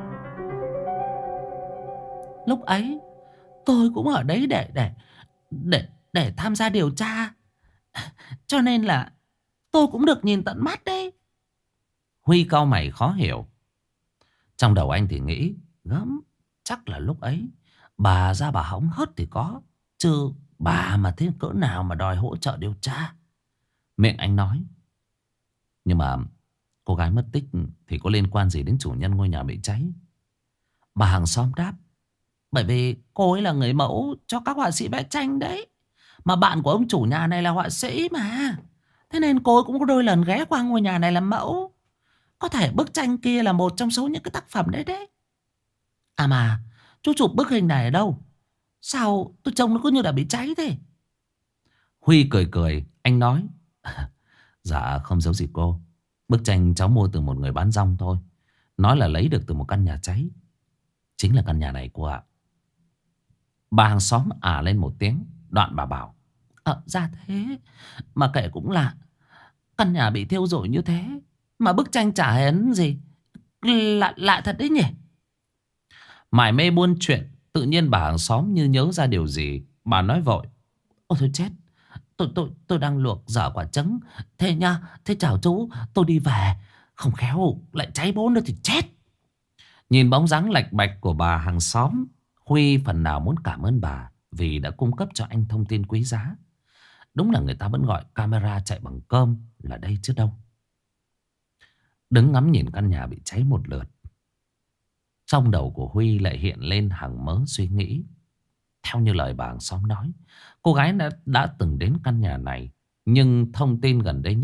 Lúc ấy tôi cũng ở đấy để tham gia điều tra, cho nên là tôi cũng được nhìn tận mắt đấy. Huy cau mày khó hiểu. Trong đầu anh thì nghĩ gớm, chắc là lúc ấy bà ra bà hóng hớt thì có, chứ bà mà thế cỡ nào mà đòi hỗ trợ điều tra. Miệng anh nói: nhưng mà cô gái mất tích thì có liên quan gì đến chủ nhân ngôi nhà bị cháy? Bà hàng xóm đáp: bởi vì cô ấy là người mẫu cho các họa sĩ vẽ tranh đấy, mà bạn của ông chủ nhà này là họa sĩ mà, thế nên cô ấy cũng có đôi lần ghé qua ngôi nhà này làm mẫu. Có thể bức tranh kia là một trong số những cái tác phẩm đấy đấy. À mà chú chụp bức hình này ở đâu? Sao tôi trông nó cứ như là bị cháy thế? Huy cười cười, anh nói: dạ không giấu gì cô, bức tranh cháu mua từ một người bán rong thôi. Nói là lấy được từ một căn nhà cháy. Chính là căn nhà này cô ạ. Bà hàng xóm lên một tiếng. Đoạn bà bảo: ra thế. Mà kệ cũng là, căn nhà bị thiêu rụi như thế mà bức tranh chả hề ấn gì. Lạ thật đấy nhỉ. Mải mê buôn chuyện, tự nhiên bà hàng xóm như nhớ ra điều gì. Bà nói vội: ôi thôi chết, tôi đang luộc dở quả trứng. Thế nha, thế chào chú, tôi đi về. Không khéo lại cháy bố nữa thì chết. Nhìn bóng dáng lạch bạch của bà hàng xóm, Huy phần nào muốn cảm ơn bà vì đã cung cấp cho anh thông tin quý giá. Đúng là người ta vẫn gọi camera chạy bằng cơm là đây chứ đâu. Đứng ngắm nhìn căn nhà bị cháy một lượt, trong đầu của Huy lại hiện lên hàng mớ suy nghĩ. Theo như lời bà hàng xóm nói, cô gái đã từng đến căn nhà này, nhưng thông tin gần đây nhất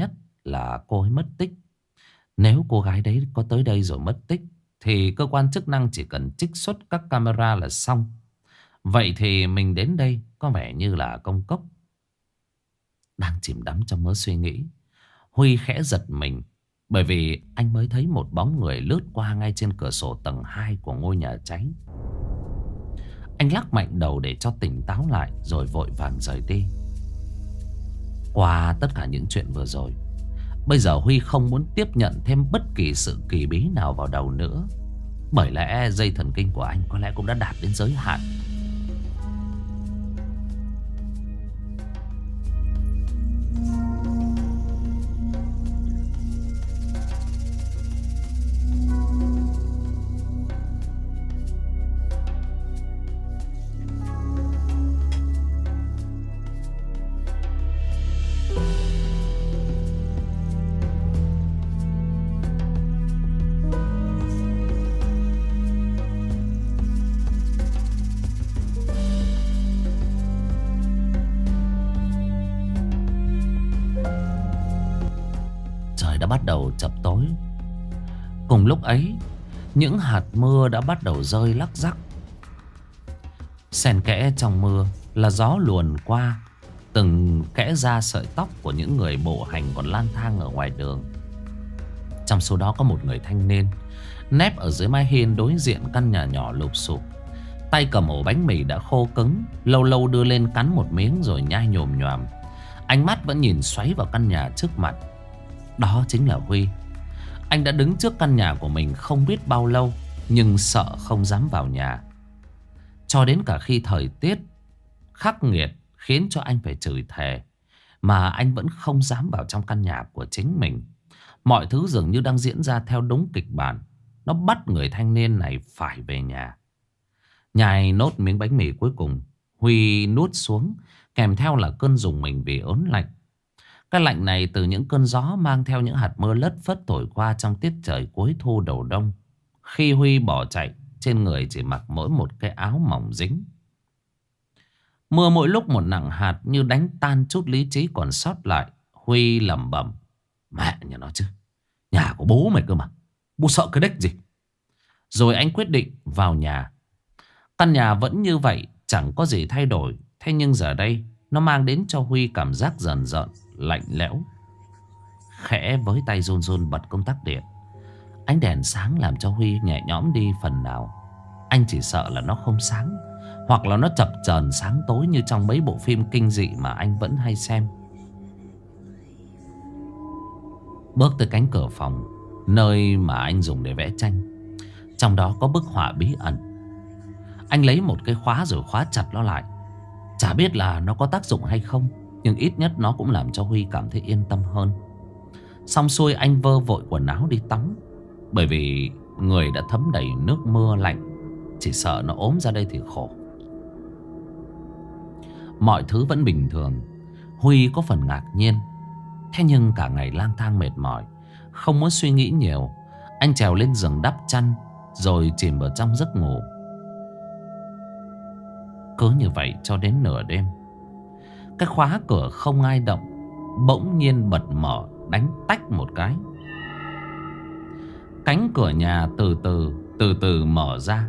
là cô ấy mất tích. Nếu cô gái đấy có tới đây rồi mất tích thì cơ quan chức năng chỉ cần trích xuất các camera là xong. Vậy thì mình đến đây có vẻ như là công cốc. Đang chìm đắm trong mớ suy nghĩ, Huy khẽ giật mình, bởi vì anh mới thấy một bóng người lướt qua ngay trên cửa sổ tầng 2 của ngôi nhà cháy. Anh lắc mạnh đầu để cho tỉnh táo lại, rồi vội vàng rời đi. Qua tất cả những chuyện vừa rồi, bây giờ Huy không muốn tiếp nhận thêm bất kỳ sự kỳ bí nào vào đầu nữa. Bởi lẽ dây thần kinh của anh có lẽ cũng đã đạt đến giới hạn. Trời đã bắt đầu chập tối. Cùng lúc ấy, những hạt mưa đã bắt đầu rơi lắc rắc. Xen kẽ trong mưa là gió luồn qua, từng kẽ ra sợi tóc của những người bộ hành còn lang thang ở ngoài đường. Trong số đó có một người thanh niên nép ở dưới mái hiên đối diện căn nhà nhỏ lụp xụp, tay cầm ổ bánh mì đã khô cứng, lâu lâu đưa lên cắn một miếng rồi nhai nhồm nhoàm. Ánh mắt vẫn nhìn xoáy vào căn nhà trước mặt. Đó chính là Huy. Anh đã đứng trước căn nhà của mình không biết bao lâu, nhưng sợ không dám vào nhà. Cho đến cả khi thời tiết khắc nghiệt khiến cho anh phải chửi thề, mà anh vẫn không dám vào trong căn nhà của chính mình. Mọi thứ dường như đang diễn ra theo đúng kịch bản. Nó bắt người thanh niên này phải về nhà. Nhai nốt miếng bánh mì cuối cùng, Huy nuốt xuống, kèm theo là cơn rùng mình vì ớn lạnh. Cái lạnh này từ những cơn gió mang theo những hạt mưa lất phất thổi qua trong tiết trời cuối thu đầu đông. Khi Huy bỏ chạy, trên người chỉ mặc mỗi một cái áo mỏng dính. Mưa mỗi lúc một nặng hạt như đánh tan chút lý trí còn sót lại. Huy lẩm bẩm: mẹ nhà nó chứ, nhà của bố mày cơ mà, bố sợ cái đếch gì. Rồi anh quyết định vào nhà. Căn nhà vẫn như vậy, chẳng có gì thay đổi. Thế nhưng giờ đây nó mang đến cho Huy cảm giác rờn rợn, lạnh lẽo. Khẽ với tay run run bật công tắc điện. Ánh đèn sáng làm cho Huy nhẹ nhõm đi phần nào. Anh chỉ sợ là nó không sáng, hoặc là nó chập chờn sáng tối như trong mấy bộ phim kinh dị mà anh vẫn hay xem. Bước tới cánh cửa phòng, nơi mà anh dùng để vẽ tranh. Trong đó có bức họa bí ẩn. Anh lấy một cái khóa rồi khóa chặt nó lại. Chả biết là nó có tác dụng hay không, nhưng ít nhất nó cũng làm cho Huy cảm thấy yên tâm hơn. Xong xuôi anh vơ vội quần áo đi tắm, bởi vì người đã thấm đầy nước mưa lạnh. Chỉ sợ nó ốm ra đây thì khổ. Mọi thứ vẫn bình thường. Huy có phần ngạc nhiên. Thế nhưng cả ngày lang thang mệt mỏi, không muốn suy nghĩ nhiều, anh trèo lên giường đắp chăn, rồi chìm vào trong giấc ngủ. Cứ như vậy cho đến nửa đêm, cái khóa cửa không ai động bỗng nhiên bật mở, đánh tách một cái. Cánh cửa nhà từ từ mở ra.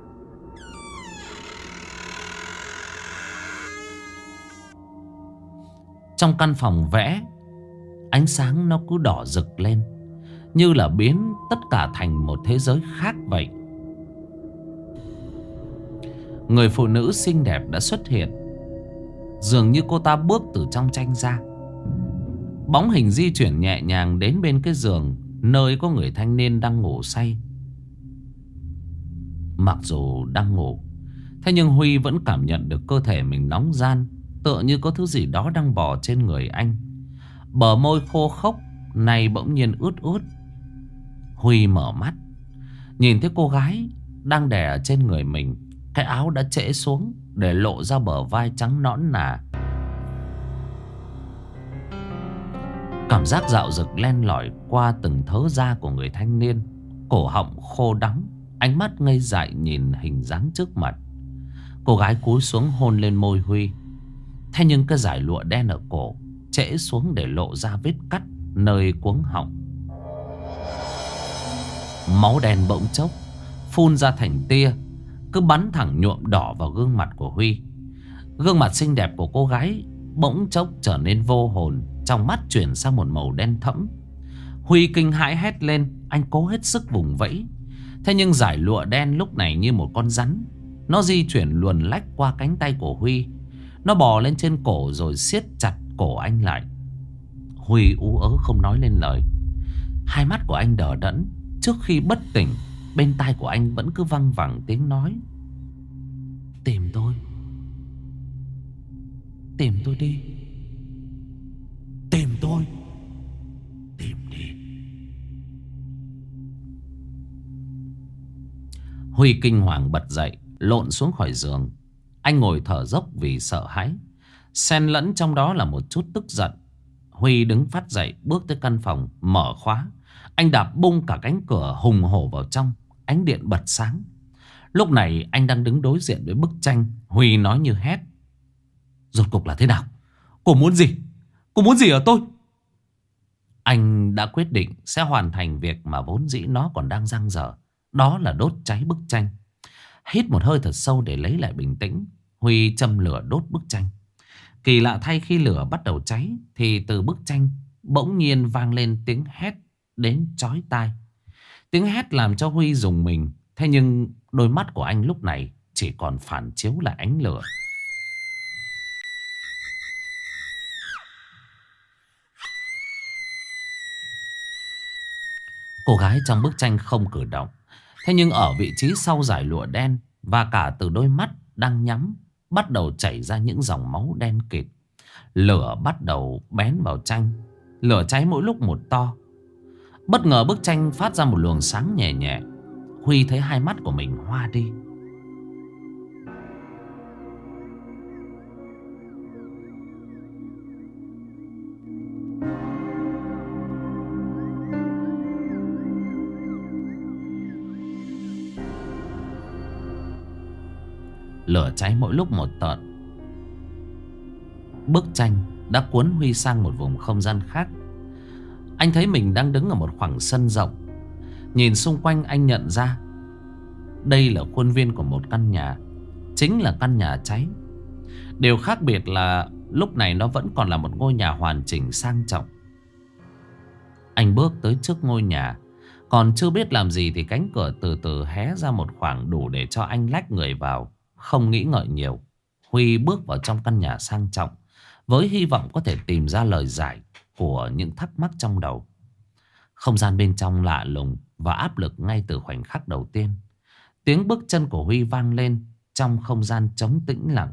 Trong căn phòng vẽ, ánh sáng nó cứ đỏ rực lên, như là biến tất cả thành một thế giới khác vậy. Người phụ nữ xinh đẹp đã xuất hiện, dường như cô ta bước từ trong tranh ra. Bóng hình di chuyển nhẹ nhàng đến bên cái giường nơi có người thanh niên đang ngủ say. Mặc dù đang ngủ, thế nhưng Huy vẫn cảm nhận được cơ thể mình nóng ran, tựa như có thứ gì đó đang bò trên người anh. Bờ môi khô khốc này bỗng nhiên ướt ướt. Huy mở mắt, nhìn thấy cô gái đang đè ở trên người mình. Cái áo đã trễ xuống để lộ ra bờ vai trắng nõn nà. Cảm giác dạo dực len lỏi qua từng thớ da của người thanh niên. Cổ họng khô đắng, ánh mắt ngây dại nhìn hình dáng trước mặt. Cô gái cúi xuống hôn lên môi Huy. Thế nhưng cái dải lụa đen ở cổ trễ xuống để lộ ra vết cắt nơi cuống họng. Máu đen bỗng chốc phun ra thành tia, cứ bắn thẳng nhuộm đỏ vào gương mặt của Huy. Gương mặt xinh đẹp của cô gái bỗng chốc trở nên vô hồn, trong mắt chuyển sang một màu đen thẫm. Huy kinh hãi hét lên. Anh cố hết sức vùng vẫy. Thế nhưng dải lụa đen lúc này như một con rắn, nó di chuyển luồn lách qua cánh tay của Huy. Nó bò lên trên cổ rồi siết chặt cổ anh lại. Huy ú ớ không nói lên lời. Hai mắt của anh đờ đẫn. Trước khi bất tỉnh, bên tai của anh vẫn cứ văng vẳng tiếng nói: Tìm tôi. Tìm tôi đi. Tìm tôi. Tìm đi. Huy kinh hoàng bật dậy, lộn xuống khỏi giường. Anh ngồi thở dốc vì sợ hãi, xen lẫn trong đó là một chút tức giận. Huy đứng phát dậy, bước tới căn phòng, mở khóa. Anh đạp bung cả cánh cửa hùng hổ vào trong. Ánh điện bật sáng. Lúc này anh đang đứng đối diện với bức tranh. Huy nói như hét: Rốt cuộc là thế nào? Cô muốn gì? Cô muốn gì ở tôi? Anh đã quyết định sẽ hoàn thành việc mà vốn dĩ nó còn đang dang dở. Đó là đốt cháy bức tranh. Hít một hơi thật sâu để lấy lại bình tĩnh, Huy châm lửa đốt bức tranh. Kỳ lạ thay, khi lửa bắt đầu cháy thì từ bức tranh bỗng nhiên vang lên tiếng hét đến chói tai. Tiếng hét làm cho Huy rùng mình. Thế nhưng đôi mắt của anh lúc này chỉ còn phản chiếu lại ánh lửa. Cô gái trong bức tranh không cử động. Thế nhưng ở vị trí sau dải lụa đen và cả từ đôi mắt đang nhắm bắt đầu chảy ra những dòng máu đen kịt. Lửa bắt đầu bén vào tranh. Lửa cháy mỗi lúc một to. Bất ngờ bức tranh phát ra một luồng sáng nhẹ nhẹ. Huy thấy hai mắt của mình hoa đi. Lửa cháy mỗi lúc một tợn. Bức tranh đã cuốn Huy sang một vùng không gian khác. Anh thấy mình đang đứng ở một khoảng sân rộng. Nhìn xung quanh anh nhận ra đây là khuôn viên của một căn nhà. Chính là căn nhà cháy. Điều khác biệt là lúc này nó vẫn còn là một ngôi nhà hoàn chỉnh sang trọng. Anh bước tới trước ngôi nhà. Còn chưa biết làm gì thì cánh cửa từ từ hé ra một khoảng đủ để cho anh lách người vào. Không nghĩ ngợi nhiều, Huy bước vào trong căn nhà sang trọng với hy vọng có thể tìm ra lời giải của những thắc mắc trong đầu. Không gian bên trong lạ lùng và áp lực ngay từ khoảnh khắc đầu tiên. Tiếng bước chân của Huy vang lên trong không gian trống tĩnh lặng.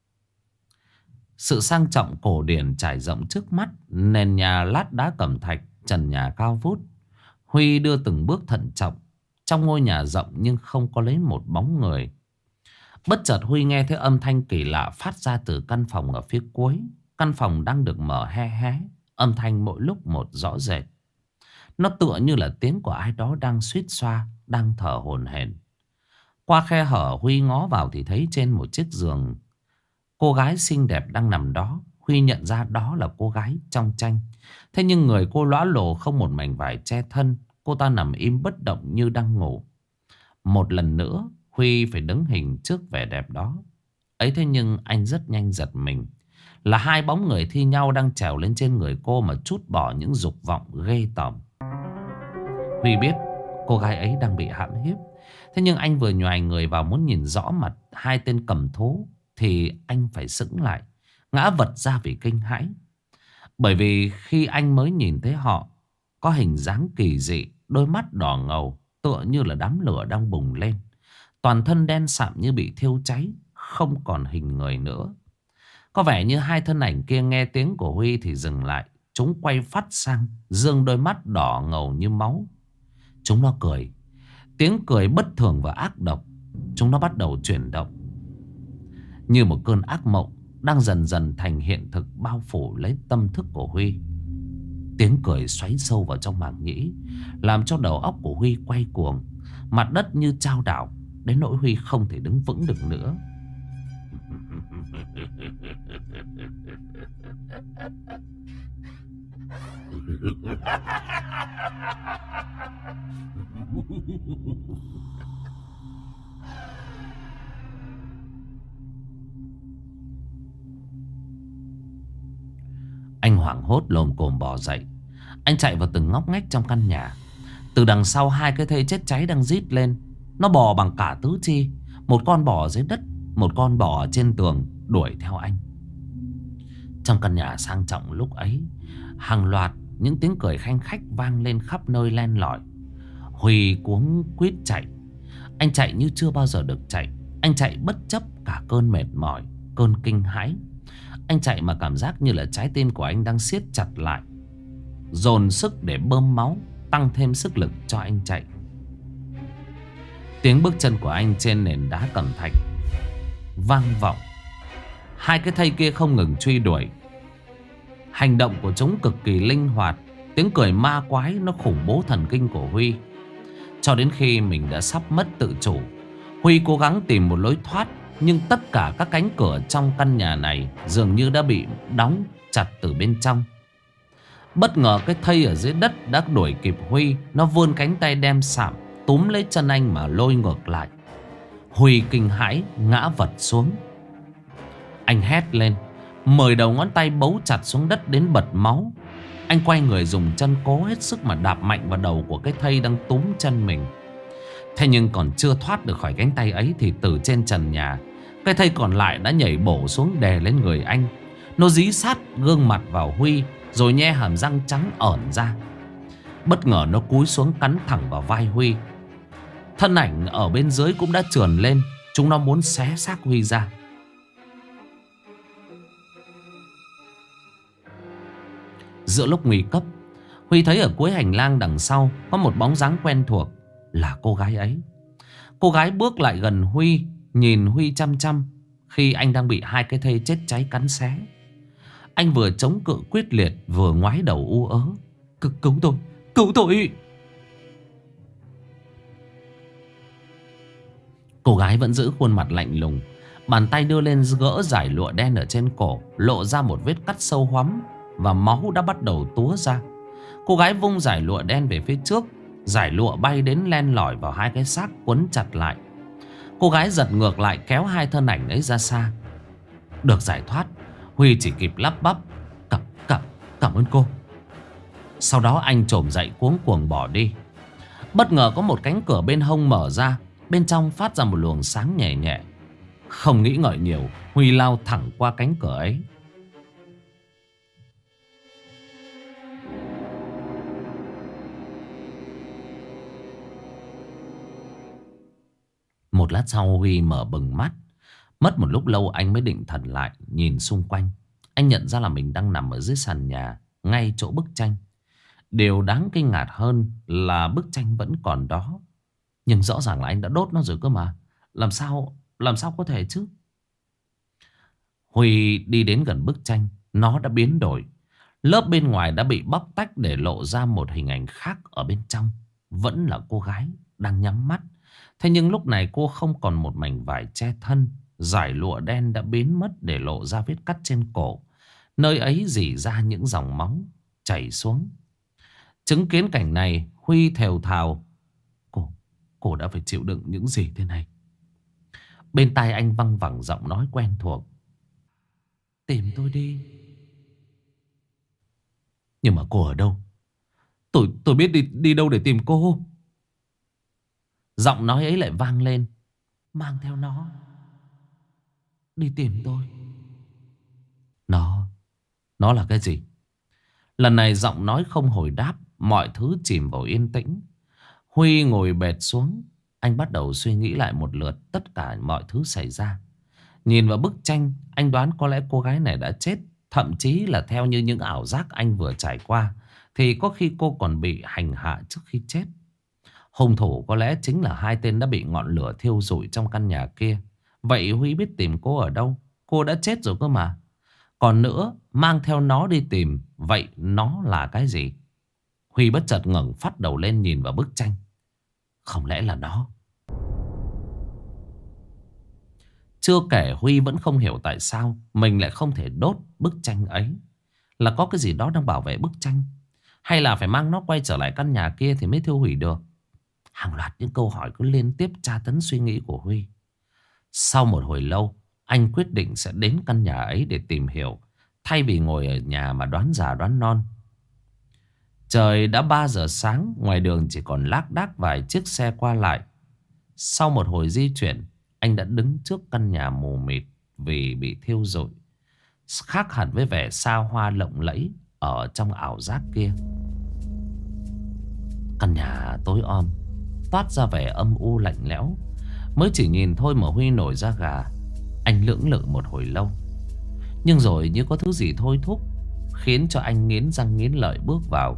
Sự sang trọng cổ điển trải rộng trước mắt. Nền nhà lát đá cẩm thạch, trần nhà cao vút. Huy đưa từng bước thận trọng. Trong ngôi nhà rộng nhưng không có lấy một bóng người. Bất chợt Huy nghe thấy âm thanh kỳ lạ phát ra từ căn phòng ở phía cuối. Căn phòng đang được mở hé hé. Âm thanh mỗi lúc một rõ rệt. Nó tựa như là tiếng của ai đó đang suýt xoa, đang thở hổn hển. Qua khe hở Huy ngó vào thì thấy trên một chiếc giường cô gái xinh đẹp đang nằm đó. Huy nhận ra đó là cô gái trong tranh. Thế nhưng người cô lóa lồ, không một mảnh vải che thân. Cô ta nằm im bất động như đang ngủ. Một lần nữa Huy phải đứng hình trước vẻ đẹp đó. Ấy thế nhưng anh rất nhanh giật mình. Là hai bóng người thi nhau đang trèo lên trên người cô mà trút bỏ những dục vọng ghê tởm. Huy biết cô gái ấy đang bị hãm hiếp. Thế nhưng anh vừa nhoài người vào muốn nhìn rõ mặt hai tên cầm thú thì anh phải sững lại, ngã vật ra vì kinh hãi. Bởi vì khi anh mới nhìn thấy họ có hình dáng kỳ dị, đôi mắt đỏ ngầu tựa như là đám lửa đang bùng lên. Toàn thân đen sạm như bị thiêu cháy, không còn hình người nữa. Có vẻ như hai thân ảnh kia nghe tiếng của Huy thì dừng lại. Chúng quay phát sang, dương đôi mắt đỏ ngầu như máu. Chúng nó cười. Tiếng cười bất thường và ác độc. Chúng nó bắt đầu chuyển động như một cơn ác mộng đang dần dần thành hiện thực, bao phủ lấy tâm thức của Huy. Tiếng cười xoáy sâu vào trong màng nhĩ, làm cho đầu óc của Huy quay cuồng. Mặt đất như chao đảo, đến nỗi Huy không thể đứng vững được nữa. Anh hoảng hốt lồm cồm bò dậy. Anh chạy vào từng ngóc ngách trong căn nhà. Từ đằng sau hai cái thây chết cháy đang rít lên. Nó bò bằng cả tứ chi. Một con bò dưới đất, một con bò trên tường, đuổi theo anh. Trong căn nhà sang trọng lúc ấy, hàng loạt những tiếng cười khanh khách vang lên khắp nơi len lỏi. Huy cuống quýt chạy. Anh chạy như chưa bao giờ được chạy. Anh chạy bất chấp cả cơn mệt mỏi, cơn kinh hãi. Anh chạy mà cảm giác như là trái tim của anh đang siết chặt lại, dồn sức để bơm máu, tăng thêm sức lực cho anh chạy. Tiếng bước chân của anh trên nền đá cẩm thạch vang vọng. Hai cái thây kia không ngừng truy đuổi. Hành động của chúng cực kỳ linh hoạt. Tiếng cười ma quái nó khủng bố thần kinh của Huy. Cho đến khi mình đã sắp mất tự chủ, Huy cố gắng tìm một lối thoát. Nhưng tất cả các cánh cửa trong căn nhà này dường như đã bị đóng chặt từ bên trong. Bất ngờ cái thây ở dưới đất đã đuổi kịp Huy. Nó vươn cánh tay đem sạm túm lấy chân anh mà lôi ngược lại. Huy kinh hãi ngã vật xuống. Anh hét lên, 10 đầu ngón tay bấu chặt xuống đất đến bật máu. Anh quay người dùng chân cố hết sức mà đạp mạnh vào đầu của cái thây đang túm chân mình. Thế nhưng còn chưa thoát được khỏi cánh tay ấy thì từ trên trần nhà, cái thây còn lại đã nhảy bổ xuống đè lên người anh. Nó dí sát gương mặt vào Huy, rồi nhe hàm răng trắng ởn ra. Bất ngờ nó cúi xuống cắn thẳng vào vai Huy. Thân ảnh ở bên dưới cũng đã trườn lên. Chúng nó muốn xé xác Huy ra. Giữa lúc nguy cấp, Huy thấy ở cuối hành lang đằng sau có một bóng dáng quen thuộc. Là cô gái ấy. Cô gái bước lại gần Huy, nhìn Huy chăm chăm khi anh đang bị hai cái thây chết cháy cắn xé. Anh vừa chống cự quyết liệt, vừa ngoái đầu u ớ. Cứu tôi, cứu tôi. Cô gái vẫn giữ khuôn mặt lạnh lùng. Bàn tay đưa lên gỡ dải lụa đen ở trên cổ, lộ ra một vết cắt sâu hoắm và máu đã bắt đầu túa ra. Cô gái vung dải lụa đen về phía trước. Dải lụa bay đến len lỏi vào hai cái xác quấn chặt lại. Cô gái giật ngược lại kéo hai thân ảnh ấy ra xa. Được giải thoát, Huy chỉ kịp lắp bắp cảm ơn cô. Sau đó anh trồm dậy cuống cuồng bỏ đi. Bất ngờ có một cánh cửa bên hông mở ra. Bên trong phát ra một luồng sáng nhẹ nhẹ. Không nghĩ ngợi nhiều, Huy lao thẳng qua cánh cửa ấy. Một lát sau Huy mở bừng mắt. Mất một lúc lâu anh mới định thần lại, nhìn xung quanh. Anh nhận ra là mình đang nằm ở dưới sàn nhà, ngay chỗ bức tranh. Điều đáng kinh ngạc hơn là bức tranh vẫn còn đó. Nhưng rõ ràng là anh đã đốt nó rồi cơ mà. Làm sao có thể chứ? Huy đi đến gần bức tranh. Nó đã biến đổi. Lớp bên ngoài đã bị bóc tách để lộ ra một hình ảnh khác ở bên trong. Vẫn là cô gái đang nhắm mắt. Thế nhưng lúc này cô không còn một mảnh vải che thân. Dải lụa đen đã biến mất để lộ ra vết cắt trên cổ. Nơi ấy rỉ ra những dòng máu chảy xuống. Chứng kiến cảnh này, Huy thều thào. Cô đã phải chịu đựng những gì thế này? Bên tai anh văng vẳng giọng nói quen thuộc. Tìm tôi đi. Nhưng mà cô ở đâu? Tôi biết đi đâu để tìm cô. Giọng nói ấy lại vang lên. Mang theo nó đi tìm tôi. Nó là cái gì? Lần này giọng nói không hồi đáp. Mọi thứ chìm vào yên tĩnh. Huy ngồi bệt xuống. Anh bắt đầu suy nghĩ lại một lượt tất cả mọi thứ xảy ra. Nhìn vào bức tranh, anh đoán có lẽ cô gái này đã chết. Thậm chí là theo như những ảo giác anh vừa trải qua, thì có khi cô còn bị hành hạ trước khi chết. Hung thủ có lẽ chính là hai tên đã bị ngọn lửa thiêu rụi trong căn nhà kia. Vậy Huy biết tìm cô ở đâu? Cô đã chết rồi cơ mà. Còn nữa, mang theo nó đi tìm. Vậy nó là cái gì? Huy bất chợt ngẩng phát đầu lên nhìn vào bức tranh. Không lẽ là nó? Chưa kể Huy vẫn không hiểu tại sao mình lại không thể đốt bức tranh ấy. Là có cái gì đó đang bảo vệ bức tranh. Hay là phải mang nó quay trở lại căn nhà kia thì mới thiêu hủy được? Hàng loạt những câu hỏi cứ liên tiếp tra tấn suy nghĩ của Huy. Sau một hồi lâu, anh quyết định sẽ đến căn nhà ấy để tìm hiểu, thay vì ngồi ở nhà mà đoán già đoán non. Trời đã 3 giờ sáng, ngoài đường chỉ còn lác đác vài chiếc xe qua lại. Sau một hồi di chuyển, anh đã đứng trước căn nhà mù mịt vì bị thiêu rụi, khác hẳn với vẻ xa hoa lộng lẫy ở trong ảo giác kia. Căn nhà tối om, toát ra vẻ âm u lạnh lẽo. Mới chỉ nhìn thôi mà Huy nổi da gà. Anh lưỡng lự một hồi lâu, nhưng rồi như có thứ gì thôi thúc, khiến cho anh nghiến răng nghiến lợi bước vào.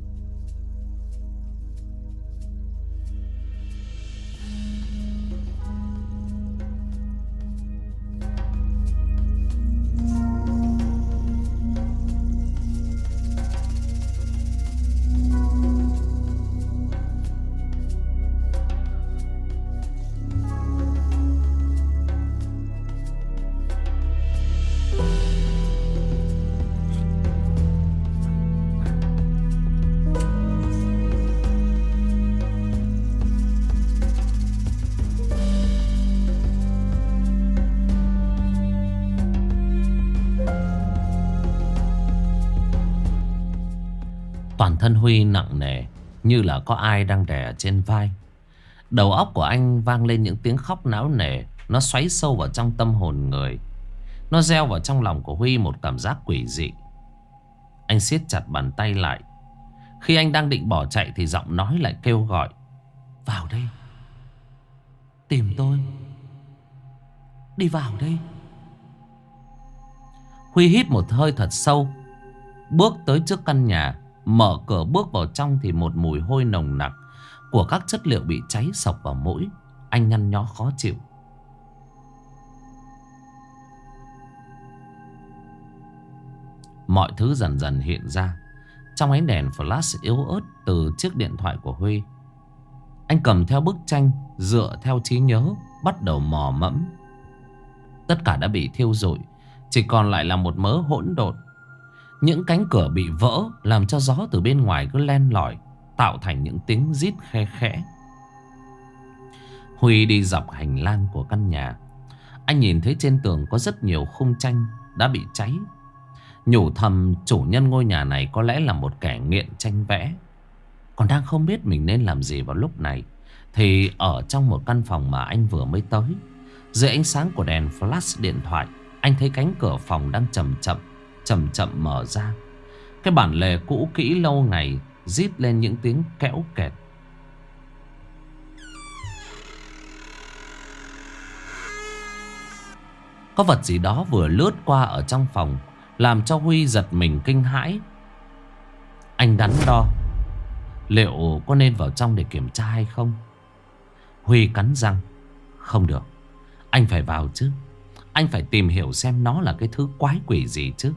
Toàn thân Huy nặng nề, như là có ai đang đè ở trên vai. Đầu óc của anh vang lên những tiếng khóc náo nề. Nó xoáy sâu vào trong tâm hồn người. Nó gieo vào trong lòng của Huy một cảm giác quỷ dị. Anh siết chặt bàn tay lại. Khi anh đang định bỏ chạy thì giọng nói lại kêu gọi: "Vào đây, tìm tôi, đi vào đây." Huy hít một hơi thật sâu, bước tới trước căn nhà. Mở cửa bước vào trong thì một mùi hôi nồng nặc của các chất liệu bị cháy xộc vào mũi. Anh nhăn nhó khó chịu. Mọi thứ dần dần hiện ra trong ánh đèn flash yếu ớt từ chiếc điện thoại của Huy. Anh cầm theo bức tranh, dựa theo trí nhớ, bắt đầu mò mẫm. Tất cả đã bị thiêu rụi, chỉ còn lại là một mớ hỗn độn. Những cánh cửa bị vỡ, làm cho gió từ bên ngoài cứ len lỏi, tạo thành những tiếng rít khe khẽ. Huy đi dọc hành lang của căn nhà. Anh nhìn thấy trên tường có rất nhiều khung tranh đã bị cháy. Nhủ thầm chủ nhân ngôi nhà này có lẽ là một kẻ nghiện tranh vẽ. Còn đang không biết mình nên làm gì vào lúc này, thì ở trong một căn phòng mà anh vừa mới tới, dưới ánh sáng của đèn flash điện thoại, anh thấy cánh cửa phòng đang chậm chậm mở ra. Cái bản lề cũ kỹ lâu ngày rít lên những tiếng kẽo kẹt. Có vật gì đó vừa lướt qua ở trong phòng, làm cho Huy giật mình kinh hãi. Anh đắn đo liệu có nên vào trong để kiểm tra hay không. Huy cắn răng: không được, anh phải vào chứ. Anh phải tìm hiểu xem nó là cái thứ quái quỷ gì chứ.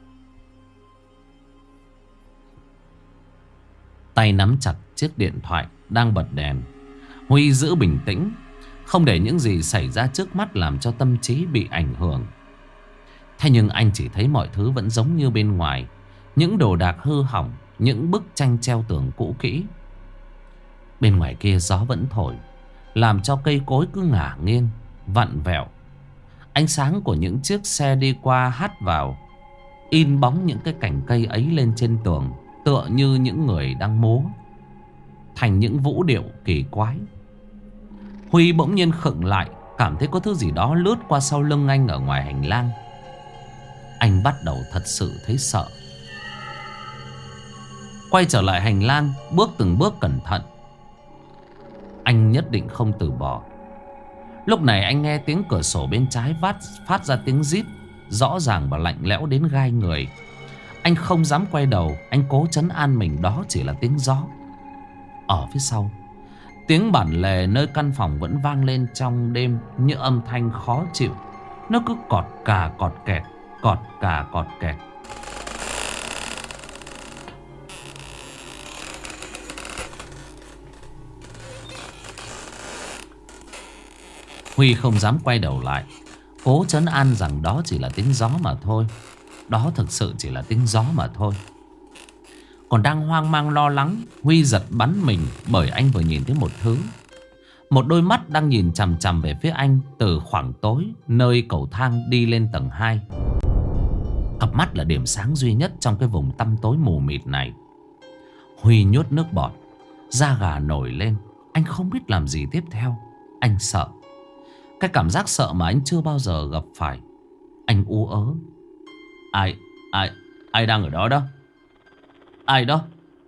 Tay nắm chặt chiếc điện thoại đang bật đèn, Huy giữ bình tĩnh, không để những gì xảy ra trước mắt làm cho tâm trí bị ảnh hưởng. Thế nhưng anh chỉ thấy mọi thứ vẫn giống như bên ngoài. Những đồ đạc hư hỏng, những bức tranh treo tường cũ kỹ. Bên ngoài kia gió vẫn thổi, làm cho cây cối cứ ngả nghiêng, vặn vẹo. Ánh sáng của những chiếc xe đi qua hắt vào, in bóng những cái cành cây ấy lên trên tường, tựa như những người đang múa thành những vũ điệu kỳ quái. Huy bỗng nhiên khựng lại, cảm thấy có thứ gì đó lướt qua sau lưng anh ở ngoài hành lang. Anh bắt đầu thật sự thấy sợ. Quay trở lại hành lang, bước từng bước cẩn thận. Anh nhất định không từ bỏ. Lúc này anh nghe tiếng cửa sổ bên trái phát ra tiếng rít rõ ràng và lạnh lẽo đến gai người. Anh không dám quay đầu, anh cố trấn an mình đó chỉ là tiếng gió. Ở phía sau, tiếng bản lề nơi căn phòng vẫn vang lên trong đêm như âm thanh khó chịu. Nó cứ cọt cà cọt kẹt, cọt cà cọt kẹt. Huy không dám quay đầu lại, cố trấn an rằng đó chỉ là tiếng gió mà thôi. Đó thực sự chỉ là tiếng gió mà thôi. Còn đang hoang mang lo lắng, Huy giật bắn mình bởi anh vừa nhìn thấy một thứ. Một đôi mắt đang nhìn chằm chằm về phía anh từ khoảng tối nơi cầu thang đi lên tầng 2. Cặp mắt là điểm sáng duy nhất trong cái vùng tăm tối mù mịt này. Huy nhốt nước bọt, da gà nổi lên. Anh không biết làm gì tiếp theo. Anh sợ. Cái cảm giác sợ mà anh chưa bao giờ gặp phải. Anh ú ớ. Ai đang ở đó đó? Ai đó?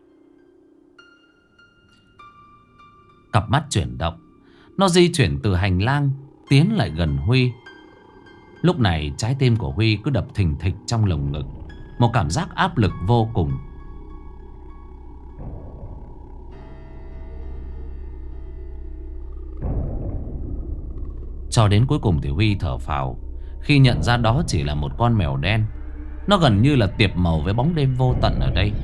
Cặp mắt chuyển động. Nó di chuyển từ hành lang tiến lại gần Huy. Lúc này trái tim của Huy cứ đập thình thịch trong lồng ngực. Một cảm giác áp lực vô cùng. Cho đến cuối cùng thì Huy thở phào khi nhận ra đó chỉ là một con mèo đen. Nó gần như là tiệp màu với bóng đêm vô tận ở đây.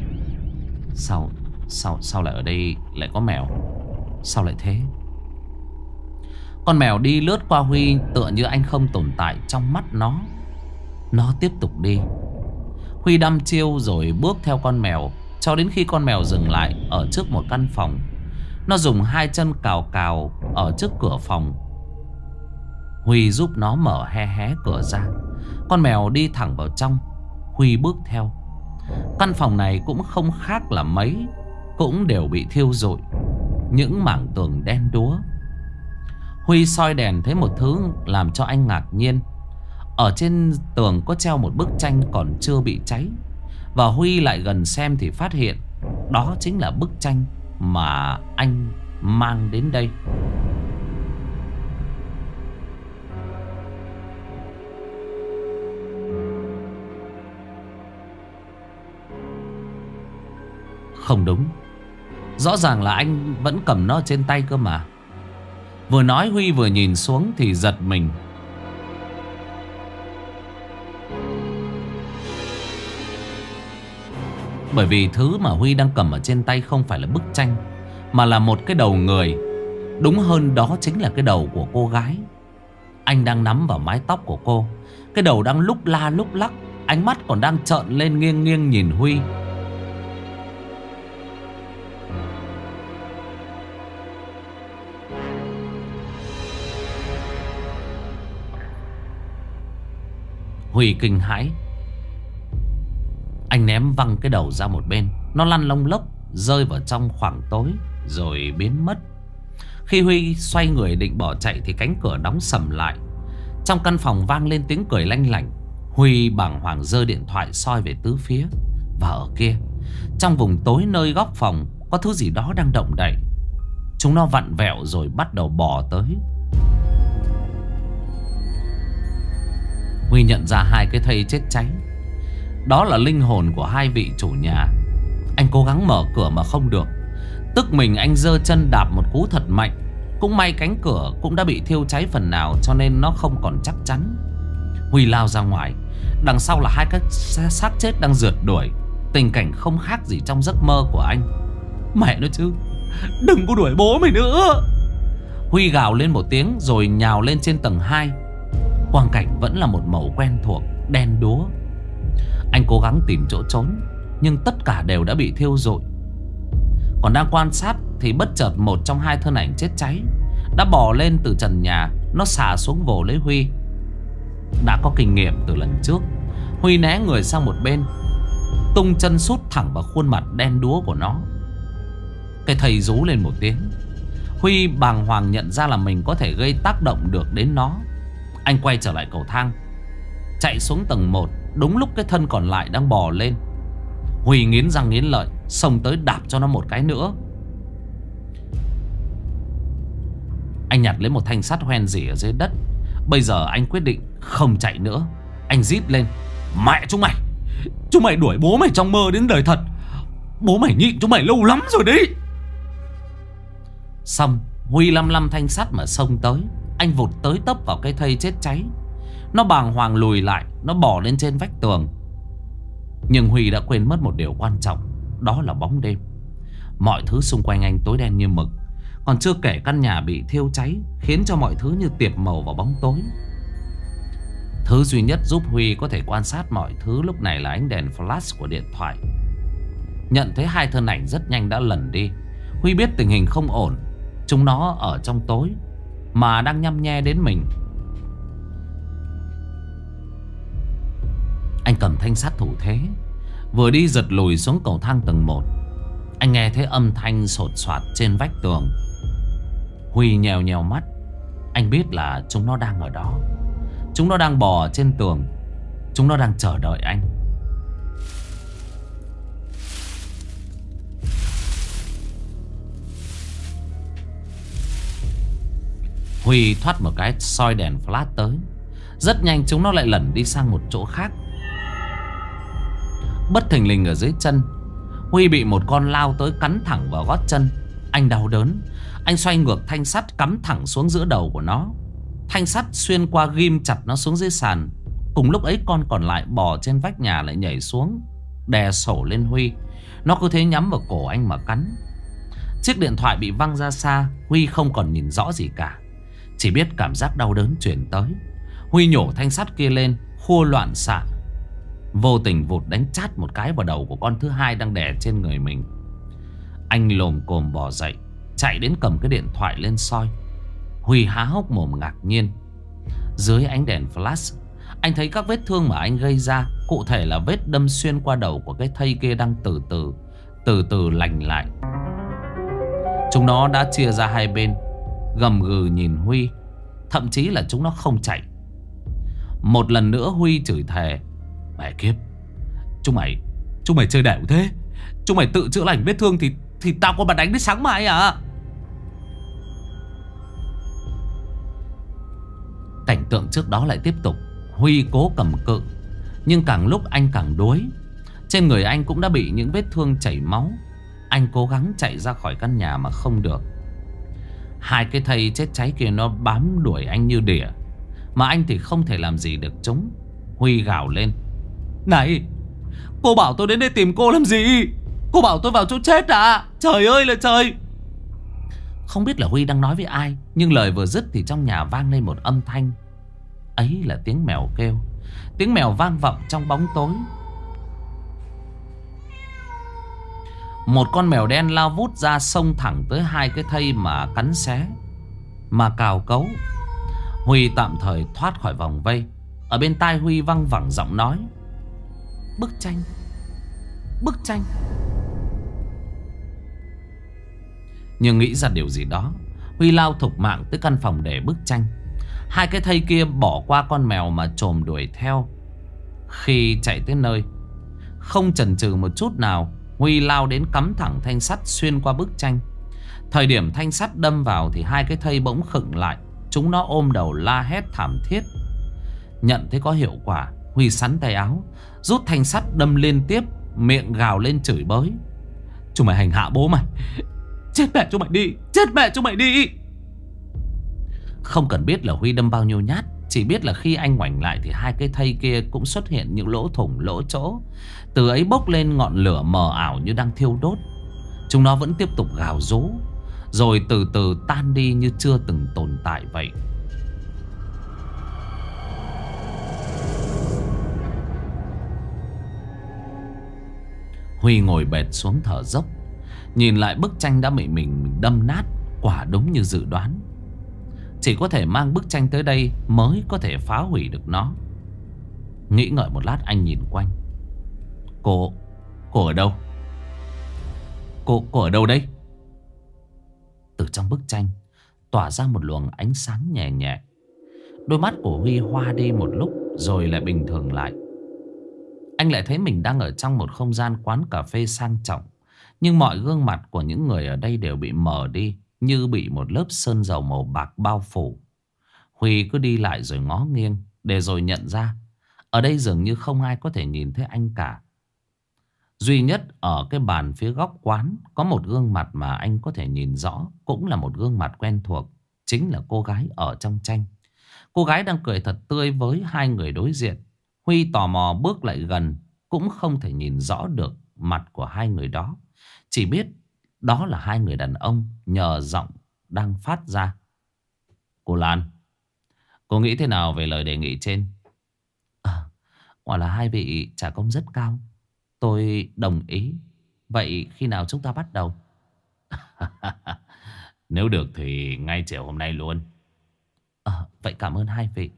Sao lại ở đây lại có mèo? Sao lại thế? Con mèo đi lướt qua Huy tựa như anh không tồn tại trong mắt nó. Nó tiếp tục đi. Huy đăm chiêu rồi bước theo con mèo cho đến khi con mèo dừng lại ở trước một căn phòng. Nó dùng hai chân cào cào ở trước cửa phòng. Huy giúp nó mở hé hé cửa ra. Con mèo đi thẳng vào trong. Huy bước theo. Căn phòng này cũng không khác là mấy, cũng đều bị thiêu rụi. Những mảng tường đen đúa. Huy soi đèn thấy một thứ làm cho anh ngạc nhiên. Ở trên tường có treo một bức tranh còn chưa bị cháy. Và Huy lại gần xem thì phát hiện đó chính là bức tranh mà anh mang đến đây. Không đúng. Rõ ràng là anh vẫn cầm nó trên tay cơ mà. Vừa nói Huy vừa nhìn xuống thì giật mình. Bởi vì thứ mà Huy đang cầm ở trên tay không phải là bức tranh, mà là một cái đầu người. Đúng hơn đó chính là cái đầu của cô gái. Anh đang nắm vào mái tóc của cô. Cái đầu đang lúc la lúc lắc. Ánh mắt còn đang trợn lên nghiêng nghiêng nhìn Huy. Huy kinh hãi. Anh ném văng cái đầu ra một bên. Nó lăn lông lốc rơi vào trong khoảng tối rồi biến mất. Khi Huy xoay người định bỏ chạy thì cánh cửa đóng sầm lại. Trong căn phòng vang lên tiếng cười lanh lảnh. Huy bàng hoàng giơ điện thoại soi về tứ phía. Và ở kia, trong vùng tối nơi góc phòng, có thứ gì đó đang động đậy. Chúng nó vặn vẹo rồi bắt đầu bò tới. Huy nhận ra hai cái thây chết cháy. Đó là linh hồn của hai vị chủ nhà. Anh cố gắng mở cửa mà không được. Tức mình anh giơ chân đạp một cú thật mạnh. Cũng may cánh cửa cũng đã bị thiêu cháy phần nào, cho nên nó không còn chắc chắn. Huy lao ra ngoài. Đằng sau là hai cái xác chết đang rượt đuổi. Tình cảnh không khác gì trong giấc mơ của anh. Mẹ nó chứ, đừng có đuổi bố mày nữa. Huy gào lên một tiếng rồi nhào lên trên tầng 2. Quang cảnh vẫn là một màu quen thuộc, đen đúa. Anh cố gắng tìm chỗ trốn, nhưng tất cả đều đã bị thiêu rụi. Còn đang quan sát thì bất chợt một trong hai thân ảnh chết cháy đã bò lên từ trần nhà. Nó xả xuống vồ lấy Huy. Đã có kinh nghiệm từ lần trước, Huy né người sang một bên, tung chân sút thẳng vào khuôn mặt đen đúa của nó. Cái thầy rú lên một tiếng. Huy bàng hoàng nhận ra là mình có thể gây tác động được đến nó. Anh quay trở lại cầu thang, chạy xuống tầng 1. Đúng lúc cái thân còn lại đang bò lên. Huy nghiến răng nghiến lợi xông tới đạp cho nó một cái nữa. Anh nhặt lấy một thanh sắt hoen rỉ ở dưới đất. Bây giờ anh quyết định không chạy nữa. Anh rít lên: mẹ chúng mày! Chúng mày đuổi bố mày trong mơ đến đời thật. Bố mày nhịn chúng mày lâu lắm rồi đấy. Xong Huy lăm thanh sắt mà xông tới. Anh vụt tới tấp vào cái thây chết cháy. Nó bàng hoàng lùi lại. Nó bò lên trên vách tường. Nhưng Huy đã quên mất một điều quan trọng. Đó là bóng đêm. Mọi thứ xung quanh anh tối đen như mực. Còn chưa kể căn nhà bị thiêu cháy, khiến cho mọi thứ như tiệp màu vào bóng tối. Thứ duy nhất giúp Huy có thể quan sát mọi thứ lúc này là ánh đèn flash của điện thoại. Nhận thấy hai thân ảnh rất nhanh đã lẩn đi, Huy biết tình hình không ổn. Chúng nó ở trong tối mà đang nhăm nhe đến mình. Anh cầm thanh sắt thủ thế, vừa đi giật lùi xuống cầu thang tầng 1. Anh nghe thấy âm thanh sột soạt trên vách tường. Huy nhèo nhèo mắt. Anh biết là chúng nó đang ở đó. Chúng nó đang bò trên tường. Chúng nó đang chờ đợi anh. Huy thoát một cái soi đèn flash tới. Rất nhanh chúng nó lại lẩn đi sang một chỗ khác. Bất thình lình ở dưới chân, Huy bị một con lao tới cắn thẳng vào gót chân. Anh đau đớn. Anh xoay ngược thanh sắt cắm thẳng xuống giữa đầu của nó. Thanh sắt xuyên qua ghim chặt nó xuống dưới sàn. Cùng lúc ấy con còn lại bò trên vách nhà lại nhảy xuống, đè sổ lên Huy. Nó cứ thế nhắm vào cổ anh mà cắn. Chiếc điện thoại bị văng ra xa. Huy không còn nhìn rõ gì cả, chỉ biết cảm giác đau đớn truyền tới. Huy nhổ thanh sắt kia lên, khua loạn xạ, vô tình vụt đánh chát một cái vào đầu của con thứ hai đang đè trên người mình. Anh lồm cồm bò dậy, chạy đến cầm cái điện thoại lên soi. Huy há hốc mồm ngạc nhiên. Dưới ánh đèn flash, anh thấy các vết thương mà anh gây ra. Cụ thể là vết đâm xuyên qua đầu của cái thây kia đang từ từ lành lại. Chúng nó đã chia ra hai bên, gầm gừ nhìn Huy. Thậm chí là chúng nó không chạy. Một lần nữa Huy chửi thề: mẹ kiếp, chúng mày chơi đẻo thế. Chúng mày tự chữa lành vết thương thì tao có mà đánh đến sáng mai à? Cảnh tượng trước đó lại tiếp tục. Huy cố cầm cự, nhưng càng lúc anh càng đuối. Trên người anh cũng đã bị những vết thương chảy máu. Anh cố gắng chạy ra khỏi căn nhà mà không được. Hai cái thây chết cháy kia nó bám đuổi anh như đỉa, mà anh thì không thể làm gì được chúng. Huy gào lên: này, cô bảo tôi đến đây tìm cô làm gì? Cô bảo tôi vào chỗ chết à? Trời ơi là trời! Không biết là Huy đang nói với ai, nhưng lời vừa dứt thì trong nhà vang lên một âm thanh. Ấy là tiếng mèo kêu. Tiếng mèo vang vọng trong bóng tối. Một con mèo đen lao vút ra, xông thẳng tới hai cái thây mà cắn xé, mà cào cấu. Huy tạm thời thoát khỏi vòng vây. Ở bên tai Huy văng vẳng giọng nói: bức tranh, bức tranh. Nhưng nghĩ ra điều gì đó, Huy lao thục mạng tới căn phòng để bức tranh. Hai cái thây kia bỏ qua con mèo mà chồm đuổi theo. Khi chạy tới nơi, không chần chừ một chút nào, Huy lao đến cắm thẳng thanh sắt xuyên qua bức tranh. Thời điểm thanh sắt đâm vào thì hai cái thây bỗng khựng lại. Chúng nó ôm đầu la hét thảm thiết. Nhận thấy có hiệu quả, Huy sắn tay áo, rút thanh sắt đâm liên tiếp, miệng gào lên chửi bới: chúng mày hành hạ bố mày, chết mẹ chúng mày đi, chết mẹ chúng mày đi. Không cần biết là Huy đâm bao nhiêu nhát, chỉ biết là khi anh ngoảnh lại thì hai cái thây kia cũng xuất hiện những lỗ thủng lỗ chỗ. Từ ấy bốc lên ngọn lửa mờ ảo như đang thiêu đốt. Chúng nó vẫn tiếp tục gào rú, rồi từ từ tan đi như chưa từng tồn tại vậy. Huy ngồi bệt xuống thở dốc, nhìn lại bức tranh đã bị mình đâm nát. Quả đúng như dự đoán, chỉ có thể mang bức tranh tới đây mới có thể phá hủy được nó. Nghĩ ngợi một lát, anh nhìn quanh. Cô ở đâu? Cô ở đâu đấy? Từ trong bức tranh tỏa ra một luồng ánh sáng nhẹ nhẹ. Đôi mắt của Huy hoa đi một lúc rồi lại bình thường lại. Anh lại thấy mình đang ở trong một không gian quán cà phê sang trọng, nhưng mọi gương mặt của những người ở đây đều bị mờ đi, như bị một lớp sơn dầu màu bạc bao phủ. Huy cứ đi lại rồi ngó nghiêng, để rồi nhận ra ở đây dường như không ai có thể nhìn thấy anh cả. Duy nhất ở cái bàn phía góc quán có một gương mặt mà anh có thể nhìn rõ, cũng là một gương mặt quen thuộc. Chính là cô gái ở trong tranh. Cô gái đang cười thật tươi với hai người đối diện. Huy tò mò bước lại gần, cũng không thể nhìn rõ được mặt của hai người đó. Chỉ biết đó là hai người đàn ông nhờ giọng đang phát ra. Cô Lan, cô nghĩ thế nào về lời đề nghị trên? Quả là hai vị trả công rất cao, tôi đồng ý. Vậy khi nào chúng ta bắt đầu? Nếu được thì ngay chiều hôm nay luôn. Vậy cảm ơn hai vị.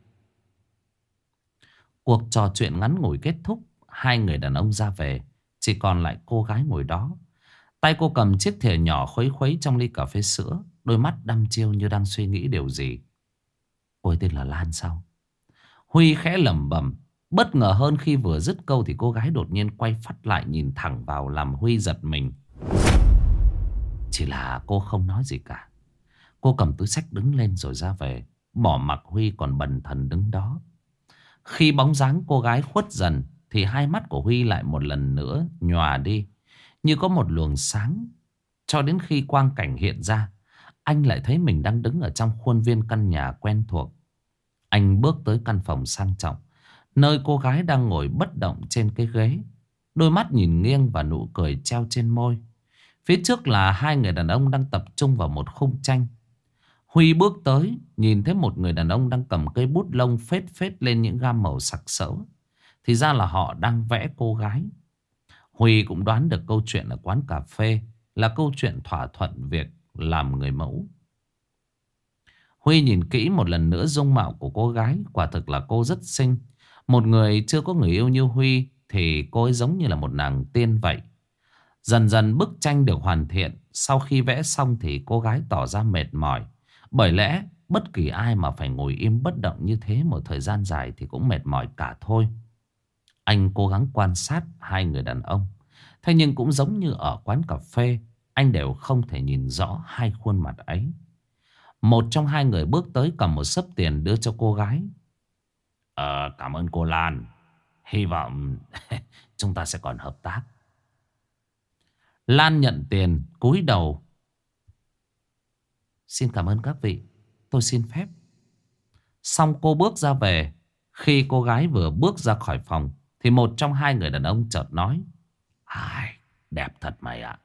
Cuộc trò chuyện ngắn ngủi kết thúc. Hai người đàn ông ra về. Chỉ còn lại cô gái ngồi đó. Tay cô cầm chiếc thìa nhỏ khuấy khuấy trong ly cà phê sữa. Đôi mắt đăm chiêu như đang suy nghĩ điều gì. Cô ấy tên là Lan sao? Huy khẽ lẩm bẩm. Bất ngờ hơn khi vừa dứt câu thì cô gái đột nhiên quay phắt lại nhìn thẳng vào làm Huy giật mình. Chỉ là cô không nói gì cả. Cô cầm túi xách đứng lên rồi ra về. Bỏ mặc Huy còn bần thần đứng đó. Khi bóng dáng cô gái khuất dần thì hai mắt của Huy lại một lần nữa nhòa đi. Như có một luồng sáng. Cho đến khi quang cảnh hiện ra, anh lại thấy mình đang đứng ở trong khuôn viên căn nhà quen thuộc. Anh bước tới căn phòng sang trọng, nơi cô gái đang ngồi bất động trên cái ghế. Đôi mắt nhìn nghiêng và nụ cười treo trên môi. Phía trước là hai người đàn ông đang tập trung vào một khung tranh. Huy bước tới, nhìn thấy một người đàn ông đang cầm cây bút lông phết phết lên những gam màu sặc sỡ. Thì ra là họ đang vẽ cô gái. Huy cũng đoán được câu chuyện ở quán cà phê là câu chuyện thỏa thuận việc làm người mẫu. Huy nhìn kỹ một lần nữa dung mạo của cô gái. Quả thực là cô rất xinh. Một người chưa có người yêu như Huy thì cô ấy giống như là một nàng tiên vậy. Dần dần bức tranh được hoàn thiện. Sau khi vẽ xong thì cô gái tỏ ra mệt mỏi. Bởi lẽ bất kỳ ai mà phải ngồi im bất động như thế một thời gian dài thì cũng mệt mỏi cả thôi. Anh cố gắng quan sát hai người đàn ông. Thế nhưng cũng giống như ở quán cà phê, anh đều không thể nhìn rõ hai khuôn mặt ấy. Một trong hai người bước tới cầm một xấp tiền đưa cho cô gái. Cảm ơn cô Lan. Hy vọng chúng ta sẽ còn hợp tác. Lan nhận tiền, cúi đầu. Xin cảm ơn các vị, tôi xin phép. Xong cô bước ra về. Khi cô gái vừa bước ra khỏi phòng thì một trong hai người đàn ông chợt nói: Ai, đẹp thật mày ạ.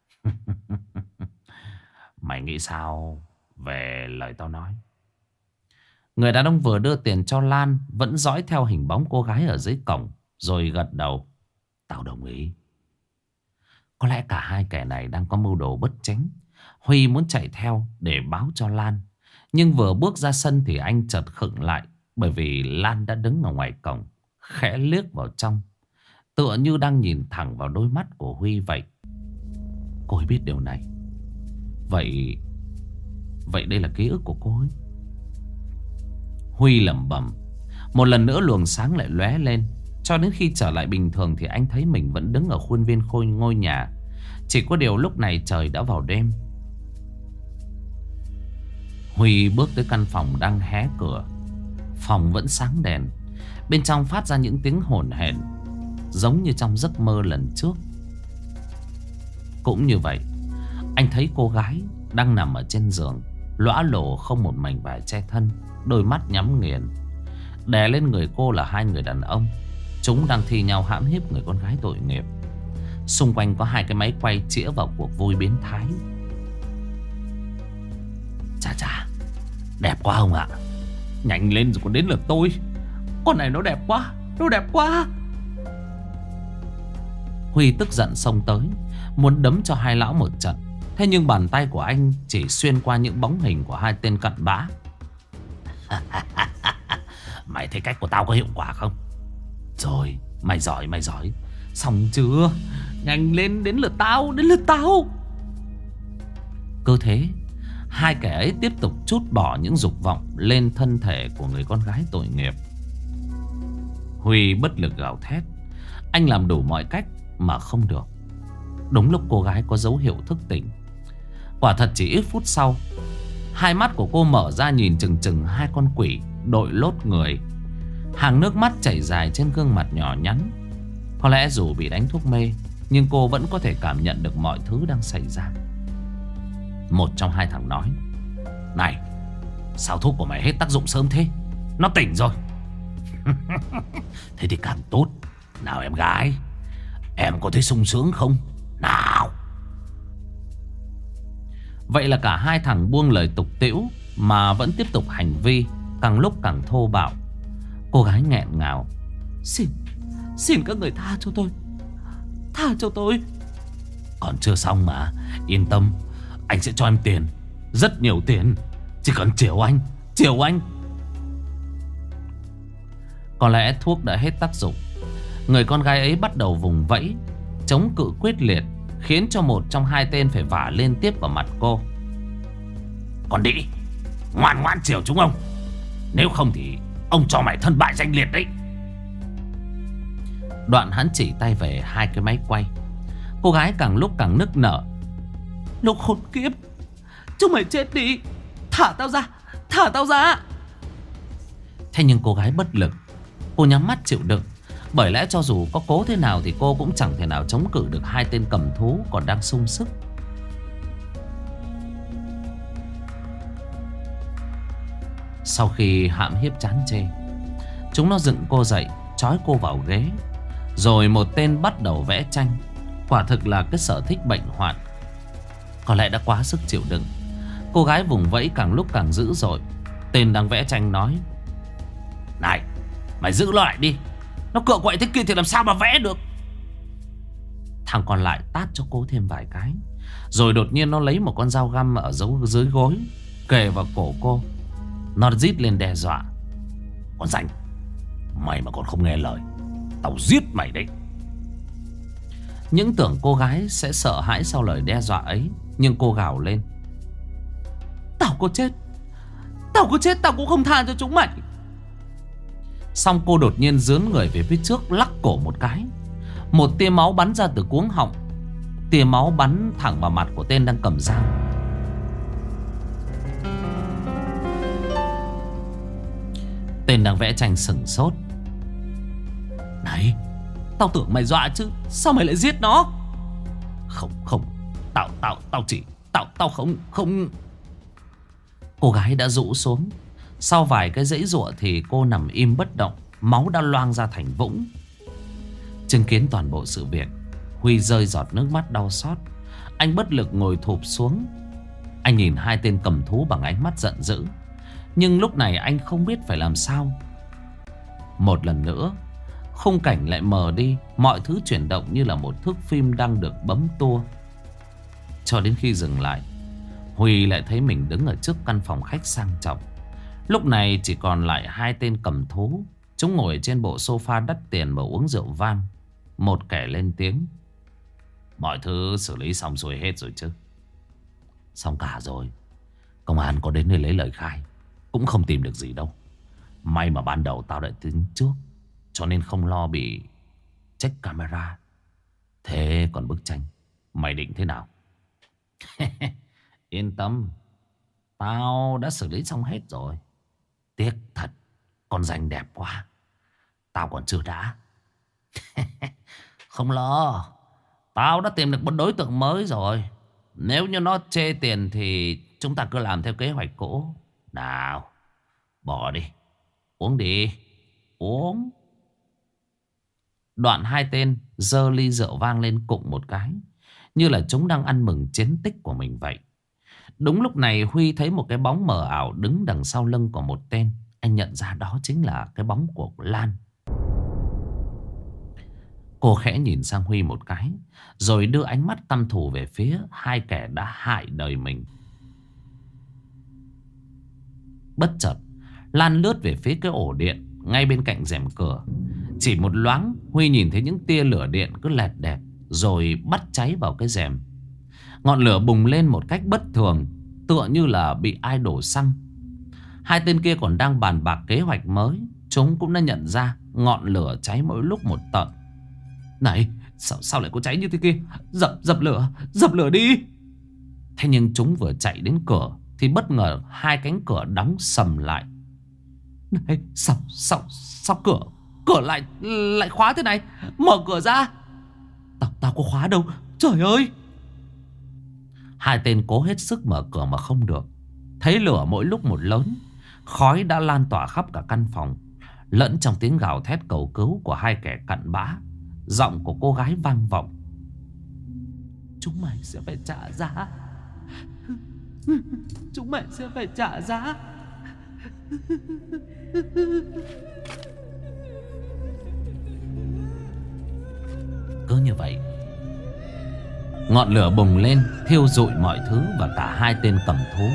Mày nghĩ sao về lời tao nói? Người đàn ông vừa đưa tiền cho Lan vẫn dõi theo hình bóng cô gái ở dưới cổng, rồi gật đầu. Tao đồng ý. Có lẽ cả hai kẻ này đang có mưu đồ bất chính. Huy muốn chạy theo để báo cho Lan. Nhưng vừa bước ra sân thì anh chợt khựng lại. Bởi vì Lan đã đứng ở ngoài cổng, khẽ liếc vào trong, tựa như đang nhìn thẳng vào đôi mắt của Huy vậy. Cô ấy biết điều này. Vậy đây là ký ức của cô ấy. Huy lẩm bẩm. Một lần nữa luồng sáng lại lóe lên. Cho đến khi trở lại bình thường thì anh thấy mình vẫn đứng ở khuôn viên ngôi nhà. Chỉ có điều lúc này trời đã vào đêm. Huy bước tới căn phòng đang hé cửa. Phòng vẫn sáng đèn. Bên trong phát ra những tiếng hổn hển, giống như trong giấc mơ lần trước. Cũng như vậy, anh thấy cô gái đang nằm ở trên giường, lõa lồ không một mảnh vải che thân, đôi mắt nhắm nghiền. Đè lên người cô là hai người đàn ông. Chúng đang thi nhau hãm hiếp người con gái tội nghiệp. Xung quanh có hai cái máy quay chĩa vào cuộc vui biến thái. Chà chà, đẹp quá không ạ? Nhanh lên rồi còn đến lượt tôi. Con này nó đẹp quá, nó đẹp quá. Huy tức giận xông tới, muốn đấm cho hai lão một trận. Thế nhưng bàn tay của anh chỉ xuyên qua những bóng hình của hai tên cặn bã. Mày thấy cách của tao có hiệu quả không? Rồi, mày giỏi, mày giỏi. Xong chưa? Nhanh lên, đến lượt tao, đến lượt tao. Cứ thế, hai kẻ ấy tiếp tục trút bỏ những dục vọng lên thân thể của người con gái tội nghiệp. Huy bất lực gào thét. Anh làm đủ mọi cách mà không được. Đúng lúc cô gái có dấu hiệu thức tỉnh. Quả thật chỉ ít phút sau, hai mắt của cô mở ra nhìn chừng chừng hai con quỷ đội lốt người. Hàng nước mắt chảy dài trên gương mặt nhỏ nhắn. Có lẽ dù bị đánh thuốc mê, nhưng cô vẫn có thể cảm nhận được mọi thứ đang xảy ra. Một trong hai thằng nói: Này, sao thuốc của mày hết tác dụng sớm thế? Nó tỉnh rồi. Thế thì càng tốt. Nào em gái, em có thấy sung sướng không? Nào. Vậy là cả hai thằng buông lời tục tĩu mà vẫn tiếp tục hành vi càng lúc càng thô bạo. Cô gái nghẹn ngào: Xin các người tha cho tôi. Tha cho tôi. Còn chưa xong mà. Yên tâm, anh sẽ cho em tiền, rất nhiều tiền. Chỉ cần chiều anh, chiều anh. Có lẽ thuốc đã hết tác dụng. Người con gái ấy bắt đầu vùng vẫy, chống cự quyết liệt, khiến cho một trong hai tên phải vả liên tiếp vào mặt cô. Còn đi, ngoan ngoãn chiều chúng ông. Nếu không thì ông cho mày thân bại danh liệt đấy. Đoạn hắn chỉ tay về hai cái máy quay. Cô gái càng lúc càng nức nở. Lũ khốn kiếp, chúng mày chết đi, thả tao ra, thả tao ra. Thế nhưng cô gái bất lực. Cô nhắm mắt chịu đựng. Bởi lẽ cho dù có cố thế nào thì cô cũng chẳng thể nào chống cự được hai tên cầm thú còn đang sung sức. Sau khi hãm hiếp chán chê, chúng nó dựng cô dậy, trói cô vào ghế. Rồi một tên bắt đầu vẽ tranh. Quả thực là cái sở thích bệnh hoạn. Có lẽ đã quá sức chịu đựng, cô gái vùng vẫy càng lúc càng dữ dội. Tên đang vẽ tranh nói: này, mày giữ nó lại đi. Nó cựa quậy thế kia thì làm sao mà vẽ được. Thằng còn lại tát cho cô thêm vài cái. Rồi đột nhiên nó lấy một con dao găm ở dưới gối, kề vào cổ cô. Nó rít lên đe dọa: Con ranh, mày mà còn không nghe lời, tao giết mày đấy. Những tưởng cô gái sẽ sợ hãi sau lời đe dọa ấy, nhưng cô gào lên: Tao có chết, tao cũng không tha cho chúng mày. Xong cô đột nhiên dướn người về phía trước, lắc cổ một cái. Một tia máu bắn ra từ cuống họng. Tia máu bắn thẳng vào mặt của tên đang cầm dao. Tên đang vẽ tranh sửng sốt. Này, tao tưởng mày dọa chứ, sao mày lại giết nó? Không, tao không. Cô gái đã rũ xuống. Sau vài cái giãy giụa thì cô nằm im bất động. Máu đã loang ra thành vũng. Chứng kiến toàn bộ sự việc, Huy rơi giọt nước mắt đau xót. Anh bất lực ngồi thụp xuống. Anh nhìn hai tên cầm thú bằng ánh mắt giận dữ. Nhưng lúc này anh không biết phải làm sao. Một lần nữa, khung cảnh lại mờ đi. Mọi thứ chuyển động như là một thước phim đang được bấm tua. Cho đến khi dừng lại, Huy lại thấy mình đứng ở trước căn phòng khách sang trọng. Lúc này chỉ còn lại hai tên cầm thú. Chúng ngồi trên bộ sofa đắt tiền và uống rượu vang. Một kẻ lên tiếng: Mọi thứ xử lý xong xuôi hết rồi chứ? Xong cả rồi. Công an có đến đây lấy lời khai, cũng không tìm được gì đâu. May mà ban đầu tao đã tính trước, cho nên không lo bị check camera. Thế còn bức tranh, mày định thế nào? Yên tâm, tao đã xử lý xong hết rồi. Tiếc thật, con Danh đẹp quá. Tao còn chưa đã. Không lo, tao đã tìm được một đối tượng mới rồi. Nếu như nó chê tiền thì chúng ta cứ làm theo kế hoạch cũ. Nào, bỏ đi, uống đi, uống. Đoạn hai tên giơ ly rượu vang lên cụng một cái, như là chúng đang ăn mừng chiến tích của mình vậy. Đúng lúc này Huy thấy một cái bóng mờ ảo đứng đằng sau lưng của một tên. Anh nhận ra đó chính là cái bóng của Lan. Cô khẽ nhìn sang Huy một cái, rồi đưa ánh mắt căm thù về phía hai kẻ đã hại đời mình. Bất chợt, Lan lướt về phía cái ổ điện ngay bên cạnh rèm cửa. Chỉ một loáng, Huy nhìn thấy những tia lửa điện cứ lẹt đẹt rồi bắt cháy vào cái rèm. Ngọn lửa bùng lên một cách bất thường, tựa như là bị ai đổ xăng. Hai tên kia còn đang bàn bạc kế hoạch mới. Chúng cũng đã nhận ra ngọn lửa cháy mỗi lúc một tợn. Này, sao lại có cháy như thế kia? Dập lửa đi. Thế nhưng chúng vừa chạy đến cửa thì bất ngờ hai cánh cửa đóng sầm lại. Này, sao cửa lại khóa thế này? Mở cửa ra. Tao có khóa đâu, trời ơi. Hai tên cố hết sức mở cửa mà không được. Thấy lửa mỗi lúc một lớn, khói đã lan tỏa khắp cả căn phòng. Lẫn trong tiếng gào thét cầu cứu của hai kẻ cặn bã, giọng của cô gái vang vọng: Chúng mày sẽ phải trả giá. Chúng mày sẽ phải trả giá. Cứ như vậy, Ngọn lửa bùng lên, thiêu rụi mọi thứ và cả hai tên cầm thú.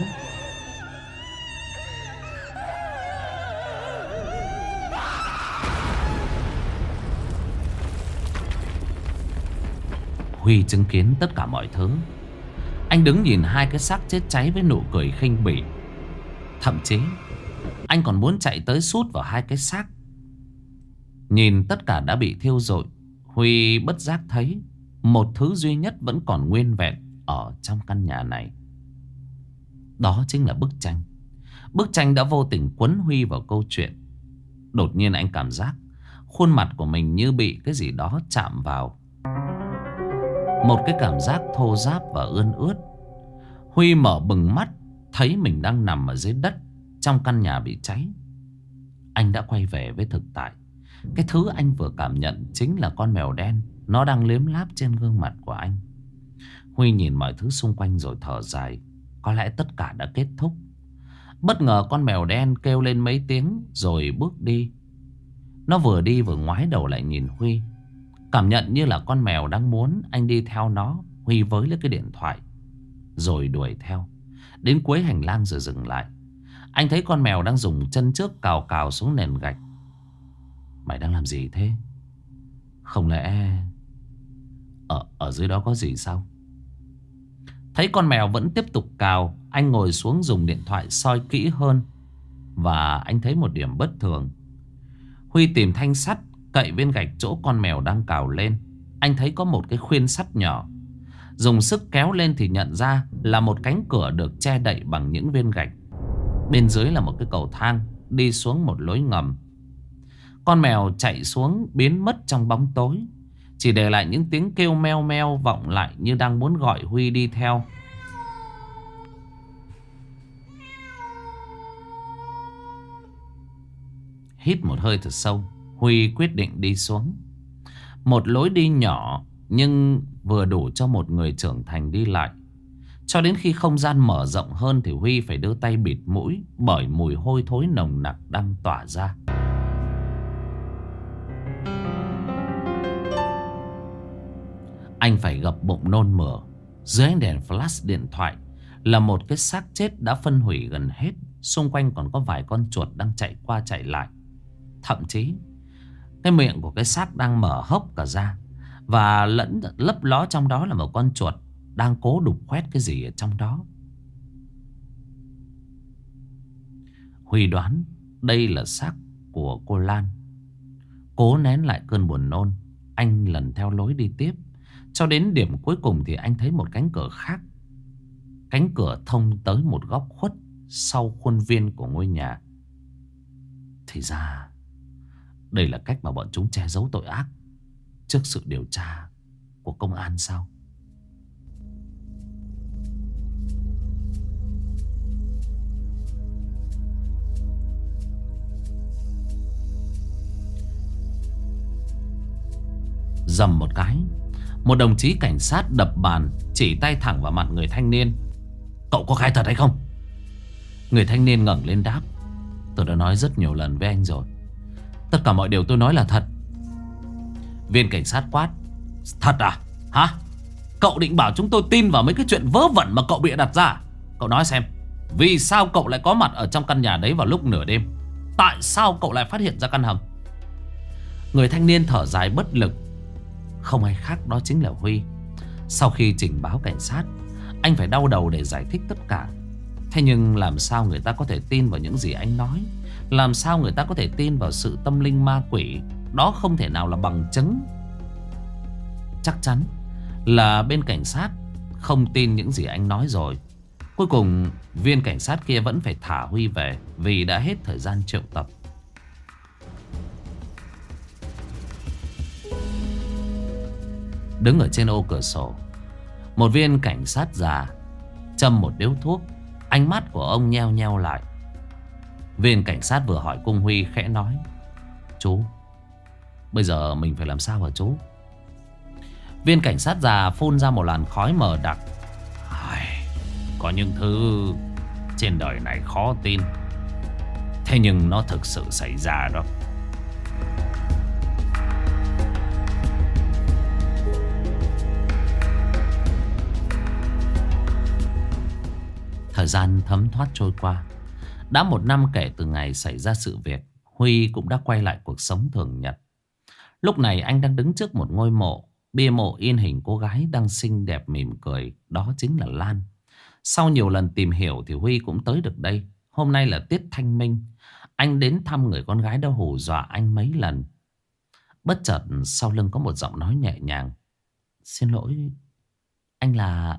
Huy chứng kiến tất cả mọi thứ. Anh đứng nhìn hai cái xác chết cháy với nụ cười khinh bỉ. Thậm chí anh còn muốn chạy tới sút vào hai cái xác. Nhìn tất cả đã bị thiêu rụi, Huy bất giác thấy một thứ duy nhất vẫn còn nguyên vẹn ở trong căn nhà này. Đó chính là bức tranh. Bức tranh đã vô tình quấn Huy vào câu chuyện. Đột nhiên anh cảm giác khuôn mặt của mình như bị cái gì đó chạm vào. Một cái cảm giác thô ráp và ươn ướt. Huy mở bừng mắt, thấy mình đang nằm ở dưới đất trong căn nhà bị cháy. Anh đã quay về với thực tại. Cái thứ anh vừa cảm nhận chính là con mèo đen. Nó đang liếm láp trên gương mặt của anh. Huy nhìn mọi thứ xung quanh rồi thở dài. Có lẽ tất cả đã kết thúc. Bất ngờ con mèo đen kêu lên mấy tiếng rồi bước đi. Nó vừa đi vừa ngoái đầu lại nhìn Huy. Cảm nhận như là con mèo đang muốn anh đi theo nó. Huy với lấy cái điện thoại rồi đuổi theo. Đến cuối hành lang rồi dừng lại. Anh thấy con mèo đang dùng chân trước cào cào xuống nền gạch. Mày đang làm gì thế? Không lẽ ở dưới đó có gì sao? Thấy con mèo vẫn tiếp tục cào, anh ngồi xuống dùng điện thoại soi kỹ hơn. Và anh thấy một điểm bất thường. Huy tìm thanh sắt cậy viên gạch chỗ con mèo đang cào lên. Anh thấy có một cái khuyên sắt nhỏ. Dùng sức kéo lên thì nhận ra là một cánh cửa được che đậy bằng những viên gạch. Bên dưới là một cái cầu thang đi xuống một lối ngầm. Con mèo chạy xuống biến mất trong bóng tối, chỉ để lại những tiếng kêu meo meo vọng lại như đang muốn gọi Huy đi theo. Hít một hơi thật sâu, Huy quyết định đi xuống. Một lối đi nhỏ nhưng vừa đủ cho một người trưởng thành đi lại. Cho đến khi không gian mở rộng hơn thì Huy phải đưa tay bịt mũi bởi mùi hôi thối nồng nặc đang tỏa ra. Anh phải gập bụng nôn mửa. Dưới ánh đèn flash điện thoại là một cái xác chết đã phân hủy gần hết. Xung quanh còn có vài con chuột đang chạy qua chạy lại. Thậm chí cái miệng của cái xác đang mở hốc cả ra. Và lấp ló trong đó là một con chuột đang cố đục khoét cái gì ở trong đó. Huy đoán đây là xác của cô Lan. Cố nén lại cơn buồn nôn, anh lần theo lối đi tiếp. Cho đến điểm cuối cùng thì anh thấy một cánh cửa khác. Cánh cửa thông tới một góc khuất sau khuôn viên của ngôi nhà. Thì ra đây là cách mà bọn chúng che giấu tội ác trước sự điều tra của công an sao? Dầm một cái, một đồng chí cảnh sát đập bàn, chỉ tay thẳng vào mặt người thanh niên. Cậu có khai thật hay không? Người thanh niên ngẩng lên đáp. Tôi đã nói rất nhiều lần với anh rồi. Tất cả mọi điều tôi nói là thật. Viên cảnh sát quát. Thật à? Hả? Cậu định bảo chúng tôi tin vào mấy cái chuyện vớ vẩn mà cậu bịa đặt ra? Cậu nói xem, vì sao cậu lại có mặt ở trong căn nhà đấy vào lúc nửa đêm? Tại sao cậu lại phát hiện ra căn hầm? Người thanh niên thở dài bất lực. Không ai khác đó chính là Huy. Sau khi trình báo cảnh sát, anh phải đau đầu để giải thích tất cả. Thế nhưng làm sao người ta có thể tin vào những gì anh nói? Làm sao người ta có thể tin vào sự tâm linh ma quỷ? Đó không thể nào là bằng chứng. Chắc chắn là bên cảnh sát không tin những gì anh nói rồi. Cuối cùng viên cảnh sát kia vẫn phải thả Huy về vì đã hết thời gian triệu tập. Đứng ở trên ô cửa sổ, một viên cảnh sát già châm một điếu thuốc. Ánh mắt của ông nheo nheo lại. Viên cảnh sát vừa hỏi cung Huy khẽ nói. Chú, bây giờ mình phải làm sao hả chú? Viên cảnh sát già phun ra một làn khói mờ đặc. Có những thứ trên đời này khó tin, thế nhưng nó thực sự xảy ra đó. gian thấm thoát trôi qua. Đã 1 năm kể từ ngày xảy ra sự việc, Huy cũng đã quay lại cuộc sống thường nhật. Lúc này anh đang đứng trước một ngôi mộ. Bia mộ in hình cô gái đang xinh đẹp mỉm cười. Đó chính là Lan. Sau nhiều lần tìm hiểu thì Huy cũng tới được đây. Hôm nay là tiết thanh minh. Anh đến thăm người con gái đã hù dọa anh mấy lần. Bất chợt sau lưng có một giọng nói nhẹ nhàng. Xin lỗi, anh là...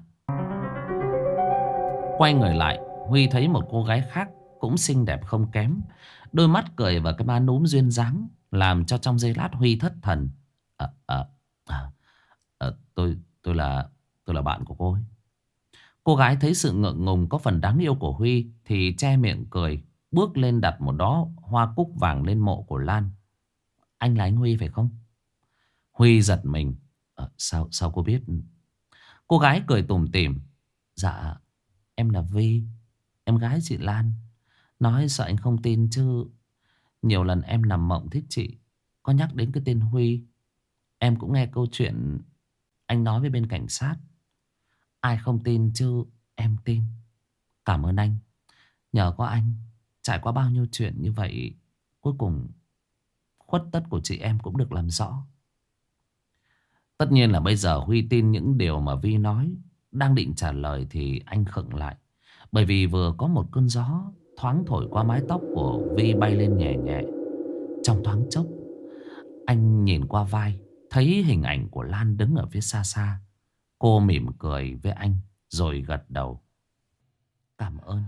Quay người lại, Huy thấy một cô gái khác cũng xinh đẹp không kém. Đôi mắt cười và cái má núm duyên dáng làm cho trong giây lát Huy thất thần. À, à, à, tôi là bạn của cô ấy. Cô gái thấy sự ngượng ngùng có phần đáng yêu của Huy thì che miệng cười, bước lên đặt một đóa hoa cúc vàng lên mộ của Lan. Anh là anh Huy phải không? Huy giật mình. Sao cô biết? Cô gái cười tủm tỉm. Dạ, em là Vi, em gái chị Lan. Nói sợ anh không tin chứ nhiều lần em nằm mộng thích chị có nhắc đến cái tên Huy. Em cũng nghe câu chuyện anh nói với bên cảnh sát. Ai không tin chứ em tin. Cảm ơn anh. Nhờ có anh, trải qua bao nhiêu chuyện như vậy, cuối cùng khuất tất của chị em cũng được làm rõ. Tất nhiên là bây giờ Huy tin những điều mà Vi nói. Đang định trả lời thì anh khựng lại. Bởi vì vừa có một cơn gió thoáng thổi qua mái tóc của Vi bay lên nhẹ nhẹ. Trong thoáng chốc, anh nhìn qua vai, thấy hình ảnh của Lan đứng ở phía xa xa. Cô mỉm cười với anh rồi gật đầu. Cảm ơn.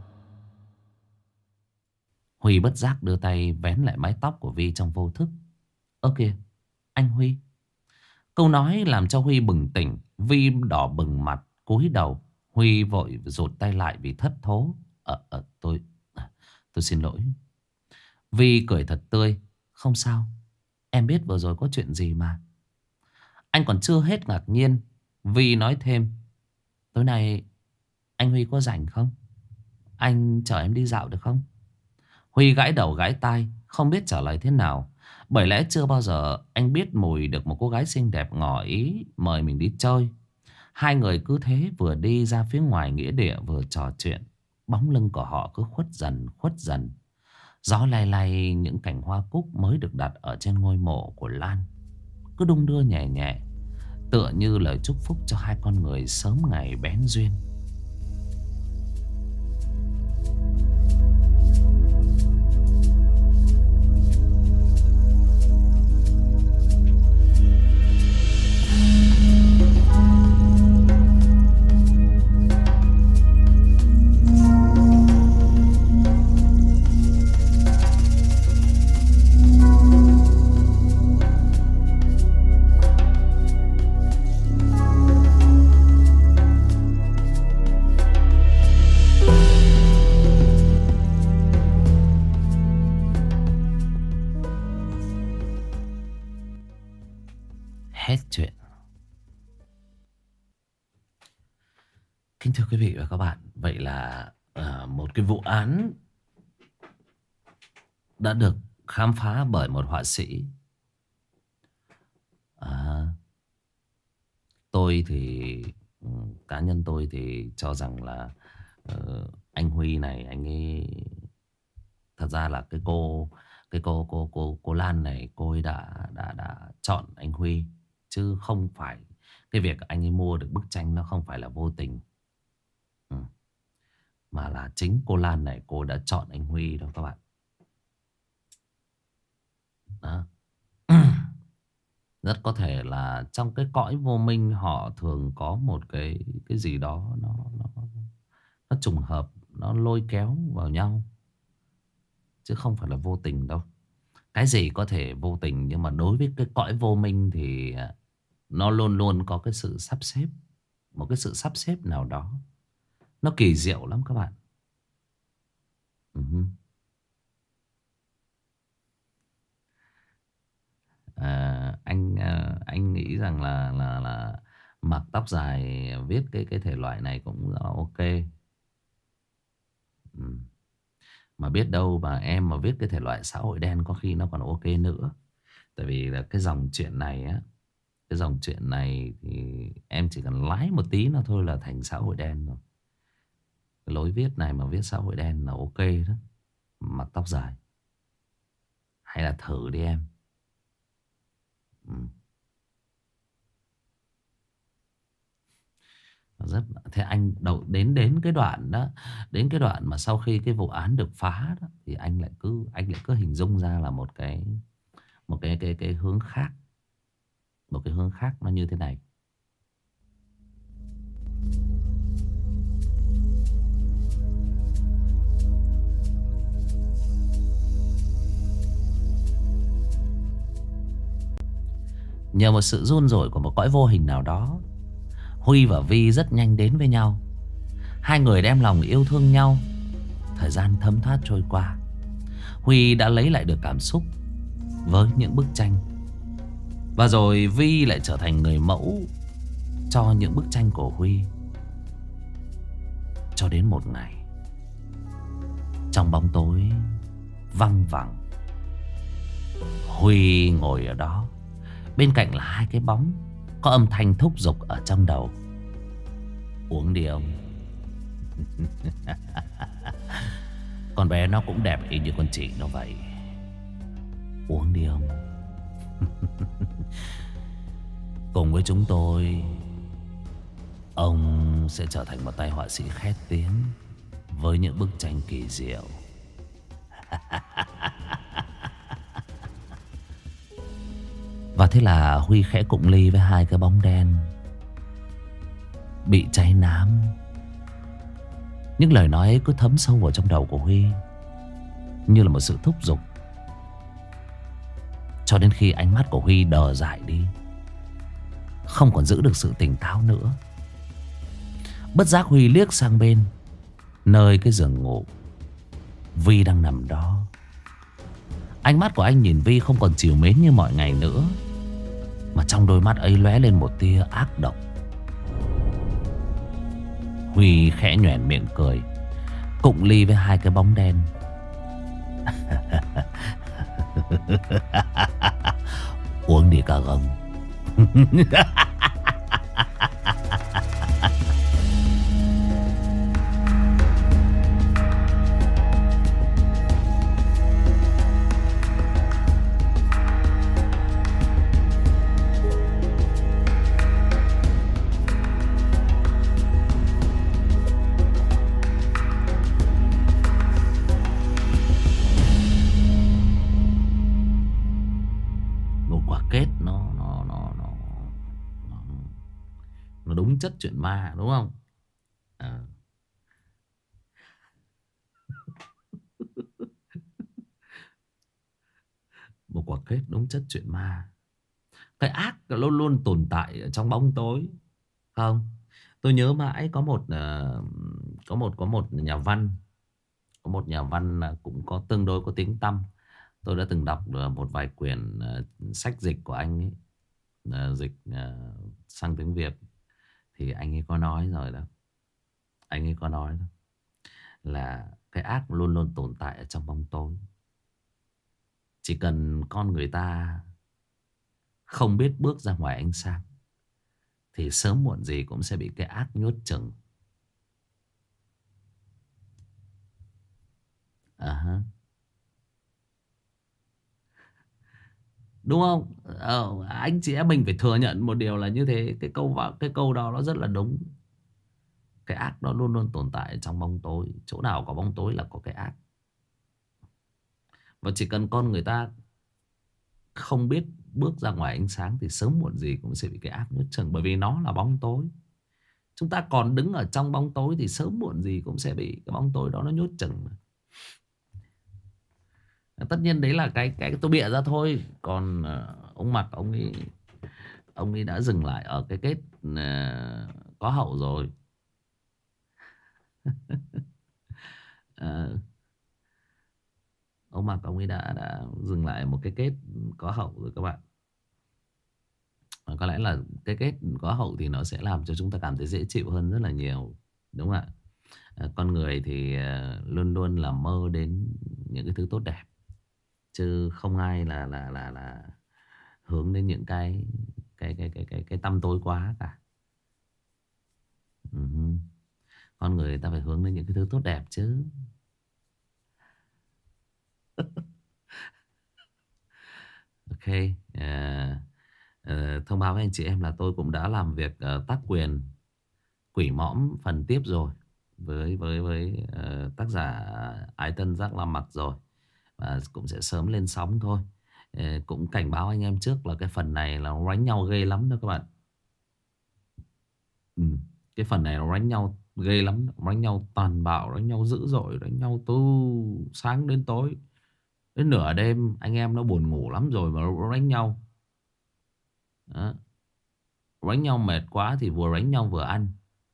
Huy bất giác đưa tay vén lại mái tóc của Vi trong vô thức. Ơ kìa, anh Huy. Câu nói làm cho Huy bừng tỉnh. Vi đỏ bừng mặt, cúi đầu. Huy vội rụt tay lại vì thất thố. Tôi xin lỗi. Vi cười thật tươi. Không sao, em biết vừa rồi có chuyện gì mà. Anh còn chưa hết ngạc nhiên, Vi nói thêm. Tối nay anh Huy có rảnh không? Anh chở em đi dạo được không? Huy gãi đầu gãi tai, không biết trả lời thế nào. Bởi lẽ chưa bao giờ anh biết mùi được một cô gái xinh đẹp ngỏ ý mời mình đi chơi. Hai người cứ thế vừa đi ra phía ngoài nghĩa địa vừa trò chuyện. Bóng lưng của họ cứ khuất dần khuất dần. Gió lay lay những cành hoa cúc mới được đặt ở trên ngôi mộ của Lan, cứ đung đưa nhẹ nhẹ, tựa như lời chúc phúc cho hai con người sớm ngày bén duyên. Hết chuyện. Kính thưa quý vị và các bạn, vậy là một cái vụ án đã được khám phá bởi một họa sĩ. Tôi thì cá nhân tôi thì cho rằng là anh Huy này, anh ấy thật ra là cô Lan này, cô ấy đã chọn anh Huy, chứ không phải cái việc anh ấy mua được bức tranh nó không phải là vô tình. Mà là chính cô Lan này, cô đã chọn anh Huy đó các bạn. Đó. Rất có thể là trong cái cõi vô minh họ thường có một cái gì đó nó trùng hợp, nó lôi kéo vào nhau, chứ không phải là vô tình đâu. Cái gì có thể vô tình, nhưng mà đối với cái cõi vô minh thì nó luôn luôn có cái sự sắp xếp, một cái sự sắp xếp nào đó. Nó kỳ diệu lắm các bạn. Anh nghĩ rằng là mặc tóc dài viết cái thể loại này cũng rất là ok. Mà biết đâu mà em mà viết cái thể loại xã hội đen có khi nó còn ok nữa. Tại vì là cái dòng chuyện này á, cái dòng chuyện này thì em chỉ cần lái một tí nữa thôi là thành xã hội đen rồi. Cái lối viết này mà viết xã hội đen là ok đó. Mặc tóc dài. Hay là thử đi em. Ừ. Rất thế anh đầu đến cái đoạn đó, đến cái đoạn mà sau khi cái vụ án được phá đó, thì anh lại cứ hình dung ra là một cái hướng khác, một cái hướng khác nó như thế này. Nhờ một sự run rủi của một cõi vô hình nào đó, Huy và Vi rất nhanh đến với nhau. Hai người đem lòng yêu thương nhau. Thời gian thấm thoát trôi qua, Huy đã lấy lại được cảm xúc với những bức tranh. Và rồi Vi lại trở thành người mẫu cho những bức tranh của Huy. Cho đến một ngày, trong bóng tối văng vẳng, Huy ngồi ở đó, bên cạnh là hai cái bóng, có âm thanh thúc giục ở trong đầu. Uống đi ông. Con bé nó cũng đẹp y như con chị nó vậy. Uống đi ông. Cùng với chúng tôi, ông sẽ trở thành một tay họa sĩ khét tiếng với những bức tranh kỳ diệu. Và thế là Huy khẽ cụng ly với hai cái bóng đen bị cháy nám. Những lời nói ấy cứ thấm sâu vào trong đầu của Huy như là một sự thúc giục, cho đến khi ánh mắt của Huy đờ dại đi, không còn giữ được sự tỉnh táo nữa. Bất giác Huy liếc sang bên, nơi cái giường ngủ Vi đang nằm đó. Ánh mắt của anh nhìn Vi không còn trìu mến như mọi ngày nữa, mà trong đôi mắt ấy lóe lên một tia ác độc. Huy khẽ nhoẻn miệng cười, cụng ly với hai cái bóng đen. Uống đi cả gông. Một quả kết nó đúng chất chuyện ma, đúng không? À. Một quả kết đúng chất chuyện ma. Cái ác luôn luôn tồn tại ở trong bóng tối, không? Tôi nhớ mãi có một nhà văn, cũng có tương đối có tiếng tăm. Tôi đã từng đọc một vài quyển sách dịch của anh ấy, dịch sang tiếng Việt, thì anh ấy có nói rồi đó. Anh ấy có nói đó, là cái ác luôn luôn tồn tại ở trong bóng tối. Chỉ cần con người ta không biết bước ra ngoài ánh sáng, thì sớm muộn gì cũng sẽ bị cái ác nhốt chừng. Ha. Đúng không? Anh chị em mình phải thừa nhận một điều là như thế. Cái câu đó nó rất là đúng. Cái ác nó luôn luôn tồn tại trong bóng tối. Chỗ nào có bóng tối là có cái ác. Và chỉ cần con người ta không biết bước ra ngoài ánh sáng, thì sớm muộn gì cũng sẽ bị cái ác nhốt chừng. Bởi vì nó là bóng tối. Chúng ta còn đứng ở trong bóng tối, thì sớm muộn gì cũng sẽ bị cái bóng tối đó nó nhốt chừng. Tất nhiên đấy là cái tôi bịa ra thôi. Còn ông Mặc, ông ấy đã dừng lại ở cái kết có hậu rồi. Ông Mặc, ông ấy đã dừng lại một cái kết có hậu rồi các bạn. Có lẽ là cái kết có hậu thì nó sẽ làm cho chúng ta cảm thấy dễ chịu hơn rất là nhiều, đúng không ạ? Con người thì luôn luôn là mơ đến những cái thứ tốt đẹp, chứ không ai là hướng đến những cái tăm tối quá cả. Con người ta phải hướng đến những cái thứ tốt đẹp chứ. Ok. à, Thông báo với anh chị em là tôi cũng đã làm việc tác quyền quỷ mõm phần tiếp rồi với tác giả Ái Tân Giác Lam Mặc rồi, và cũng sẽ sớm lên sóng thôi. Cũng cảnh báo anh em trước là cái phần này là nó đánh nhau ghê lắm đó các bạn. Ừ. Cái phần này nó đánh nhau ghê lắm, đánh nhau tàn bạo, đánh nhau dữ dội, đánh nhau từ sáng đến tối, đến nửa đêm anh em nó buồn ngủ lắm rồi mà nó đánh nhau. Đó. Đánh nhau mệt quá thì vừa đánh nhau vừa ăn.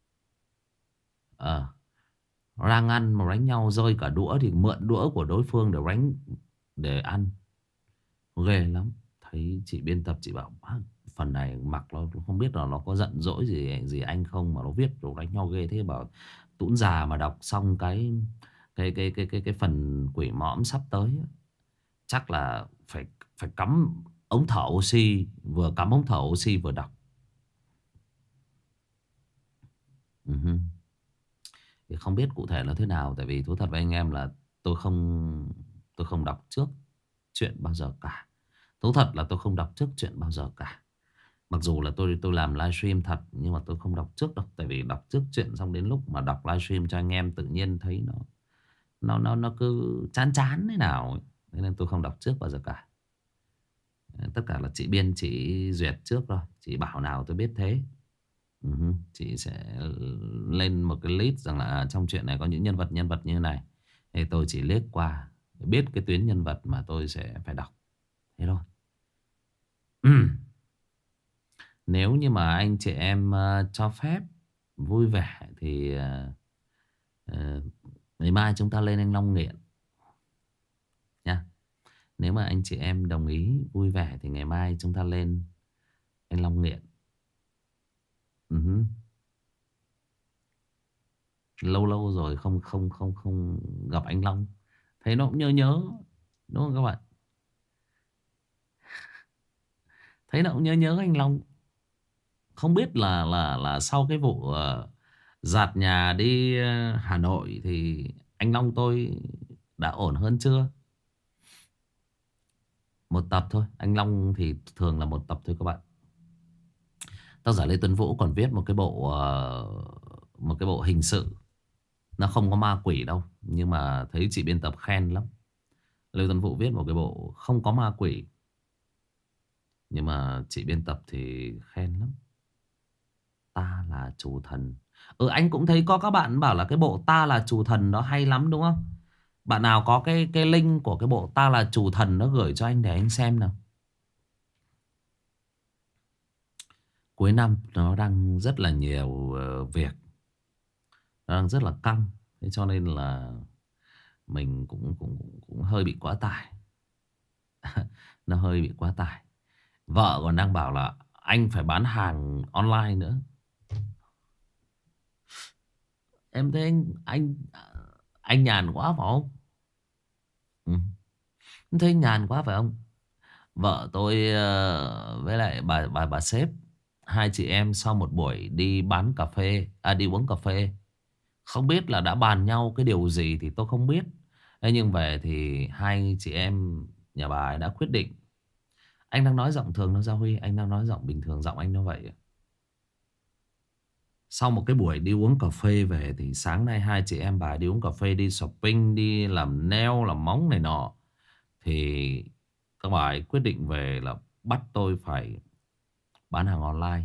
Ờ, đang ăn mà đánh nhau rơi cả đũa thì mượn đũa của đối phương để đánh, để ăn. Ghê lắm. Thấy chị biên tập chị bảo "Má, phần này mặc nó không biết là nó có giận dỗi gì anh không mà nó viết rồi đánh nhau ghê thế." Bảo Tũn già mà đọc xong cái phần quỷ mõm sắp tới á, chắc là phải phải cắm ống thở oxy, vừa cắm ống thở oxy vừa đọc. Ừ. Thì không biết cụ thể là thế nào, tại vì thú thật với anh em là tôi không tôi không đọc trước chuyện bao giờ cả. Thú thật là tôi không đọc trước chuyện bao giờ cả. Mặc dù là tôi làm livestream thật, nhưng mà tôi không đọc trước đâu, tại vì đọc trước chuyện xong đến lúc mà đọc livestream cho anh em tự nhiên thấy nó cứ chán chán thế nào ấy. Thế nên tôi không đọc trước bao giờ cả. Tất cả là chị biên chị duyệt trước rồi, chị bảo nào tôi biết thế. Chị sẽ lên một cái list rằng là trong chuyện này có những nhân vật như này, thì tôi chỉ lướt qua biết cái tuyến nhân vật mà tôi sẽ phải đọc, thế thôi. Nếu như mà anh chị em cho phép vui vẻ thì ngày mai chúng ta lên anh Long Nghiện nha. Nếu mà anh chị em đồng ý vui vẻ thì ngày mai chúng ta lên anh Long Nghiện. Lâu lâu rồi không gặp anh Long, thấy nó cũng nhớ nhớ, đúng không các bạn? Thấy nó cũng nhớ nhớ anh Long. Không biết là sau cái vụ dạt nhà đi Hà Nội thì anh Long tôi đã ổn hơn chưa? Một tập thôi, anh Long thì thường là một tập thôi các bạn. Tác giả Lê Tuấn Vũ còn viết một cái bộ hình sự, nó không có ma quỷ đâu, nhưng mà thấy chị biên tập khen lắm. Lê Tuấn Vũ viết một cái bộ không có ma quỷ, nhưng mà chị biên tập thì khen lắm. Ta là chủ thần. Anh cũng thấy có các bạn bảo là cái bộ Ta là chủ thần đó hay lắm đúng không? Bạn nào có cái link của cái bộ Ta là chủ thần nó gửi cho anh để anh xem nào. Cuối năm nó đang rất là nhiều việc, nó đang rất là căng, thế cho nên là mình cũng hơi bị quá tải. Nó hơi bị quá tải. Vợ còn đang bảo là anh phải bán hàng online nữa. Em thấy anh nhàn quá phải không? Ừ. Em thấy nhàn quá phải không? Vợ tôi với lại bà sếp, hai chị em sau một buổi đi bán cà phê, đi uống cà phê, không biết là đã bàn nhau cái điều gì thì tôi không biết. Thế nhưng về thì hai chị em nhà bà ấy đã quyết định. Anh đang nói giọng thường nó ra Huy, anh đang nói giọng bình thường giọng anh nó vậy. Sau một cái buổi đi uống cà phê về thì sáng nay hai chị em bà đi uống cà phê, đi shopping, đi làm nail, làm móng này nọ, thì các bà ấy quyết định về là bắt tôi phải bán hàng online.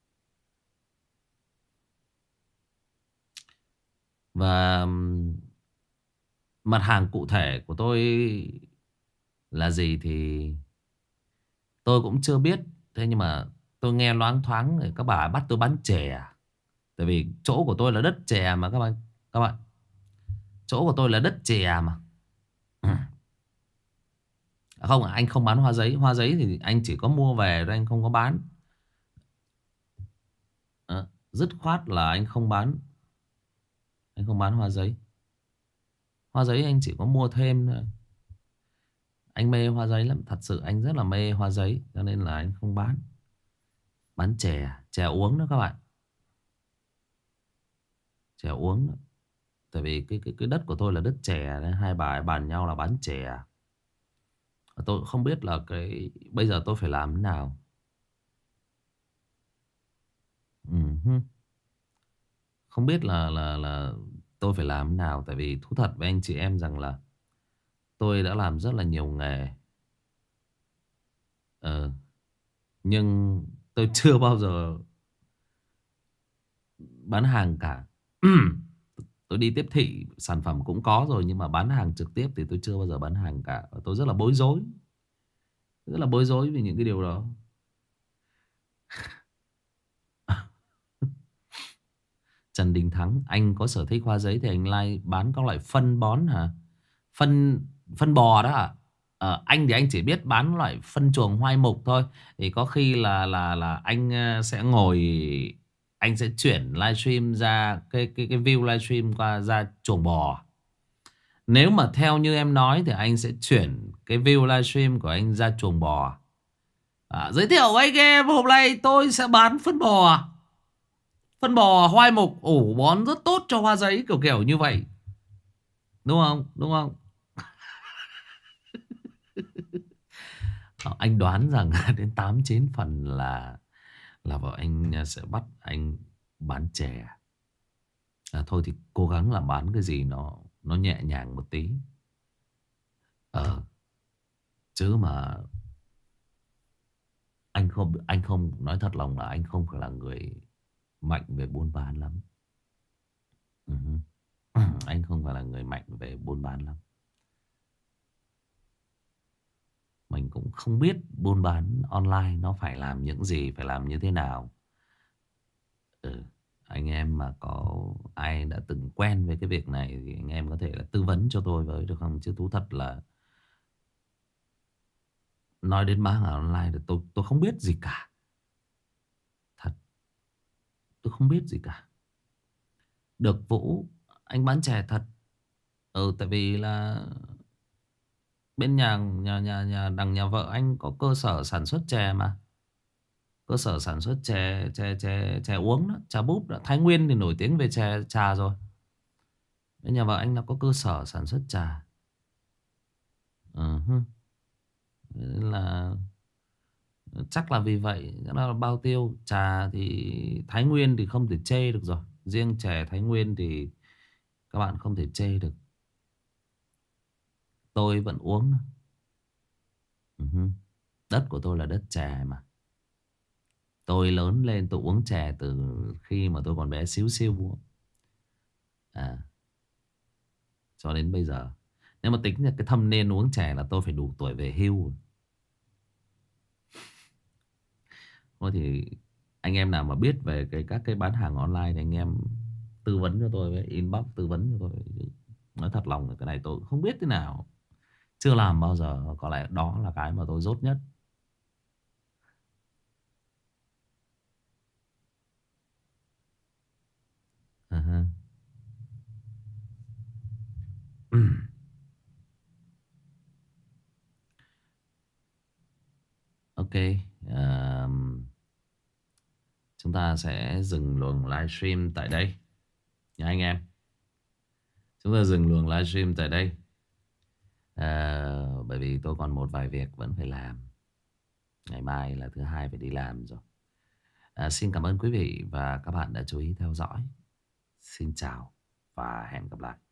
Và mặt hàng cụ thể của tôi là gì thì tôi cũng chưa biết. Thế nhưng mà tôi nghe loáng thoáng các bà bắt tôi bán chè. Tại vì chỗ của tôi là đất chè mà các bạn. Chỗ của tôi là đất chè mà. Không, anh không bán hoa giấy. Hoa giấy thì anh chỉ có mua về rồi anh không có bán. Dứt khoát là anh không bán. Anh không bán hoa giấy. Hoa giấy anh chỉ có mua thêm thôi. Anh mê hoa giấy lắm. Thật sự anh rất là mê hoa giấy, cho nên là anh không bán. Bán chè. Chè uống đó các bạn. chè uống đó. Tại vì cái đất của tôi là đất chè nên hai bà ấy bàn nhau là bán chè. Tôi không biết là bây giờ tôi phải làm thế nào. Ừ, không biết là tôi phải làm thế nào. Tại vì thú thật với anh chị em rằng là tôi đã làm rất là nhiều nghề. Ờ, nhưng tôi chưa bao giờ bán hàng cả. Tôi đi tiếp thị sản phẩm cũng có rồi, nhưng mà bán hàng trực tiếp thì tôi chưa bao giờ bán hàng cả. Và tôi rất là bối rối. Rất là bối rối vì những cái điều đó. Trần Đình Thắng, anh có sở thích hoa giấy thì anh like bán các loại phân bón hả? Phân phân bò đó à? Anh thì anh chỉ biết bán loại phân chuồng hoai mục thôi. Thì có khi là anh sẽ ngồi, anh sẽ chuyển livestream ra cái view livestream qua ra chuồng bò. Nếu mà theo như em nói thì anh sẽ chuyển cái view livestream của anh ra chuồng bò. Giới thiệu với anh em hôm nay tôi sẽ bán phân bò. Phân bò hoai mục ủ bón rất tốt cho hoa giấy, kiểu kiểu như vậy. Đúng không? Đúng không? Anh đoán rằng đến 8-9 phần là vợ anh sẽ bắt anh bán chè. Thôi thì cố gắng là bán cái gì nó nhẹ nhàng một tí. Chứ mà anh không nói thật lòng là anh không phải là người mạnh về buôn bán lắm. Ừ. Anh không phải là người mạnh về buôn bán lắm. Mình cũng không biết buôn bán online nó phải làm những gì, phải làm như thế nào. Anh em mà có ai đã từng quen với cái việc này thì anh em có thể là tư vấn cho tôi với được không? Chứ thú thật là nói đến bán hàng online thì tôi không biết gì cả. Thật, tôi không biết gì cả. Được Vũ, anh bán chè thật. Tại vì là bên nhà vợ anh có cơ sở sản xuất chè mà. Cơ sở sản xuất chè uống đó, trà búp đó. Thái Nguyên thì nổi tiếng về trà rồi. Bên nhà vợ anh là có cơ sở sản xuất trà. Nên là chắc là vì vậy. Nó là bao tiêu. Trà thì Thái Nguyên thì không thể chê được rồi. Riêng chè Thái Nguyên thì các bạn không thể chê được. Tôi vẫn uống. Đất của tôi là đất chè mà. Tôi lớn lên tôi uống chè từ khi mà tôi còn bé xíu xíu. Cho đến bây giờ. Nếu mà tính ra cái thâm niên uống chè là tôi phải đủ tuổi về hưu. Thôi thì anh em nào mà biết về các cái bán hàng online thì anh em tư vấn cho tôi với, inbox tư vấn cho tôi. Nói thật lòng là cái này tôi không biết thế nào. Chưa làm bao giờ. Có lẽ đó là cái mà tôi dốt nhất. Ok. à, Chúng ta sẽ dừng luồng livestream tại đây nha anh em. Chúng ta dừng luồng livestream tại đây. Bởi vì tôi còn một vài việc vẫn phải làm. Ngày mai là thứ hai phải đi làm rồi. Xin cảm ơn quý vị và các bạn đã chú ý theo dõi. Xin chào và hẹn gặp lại.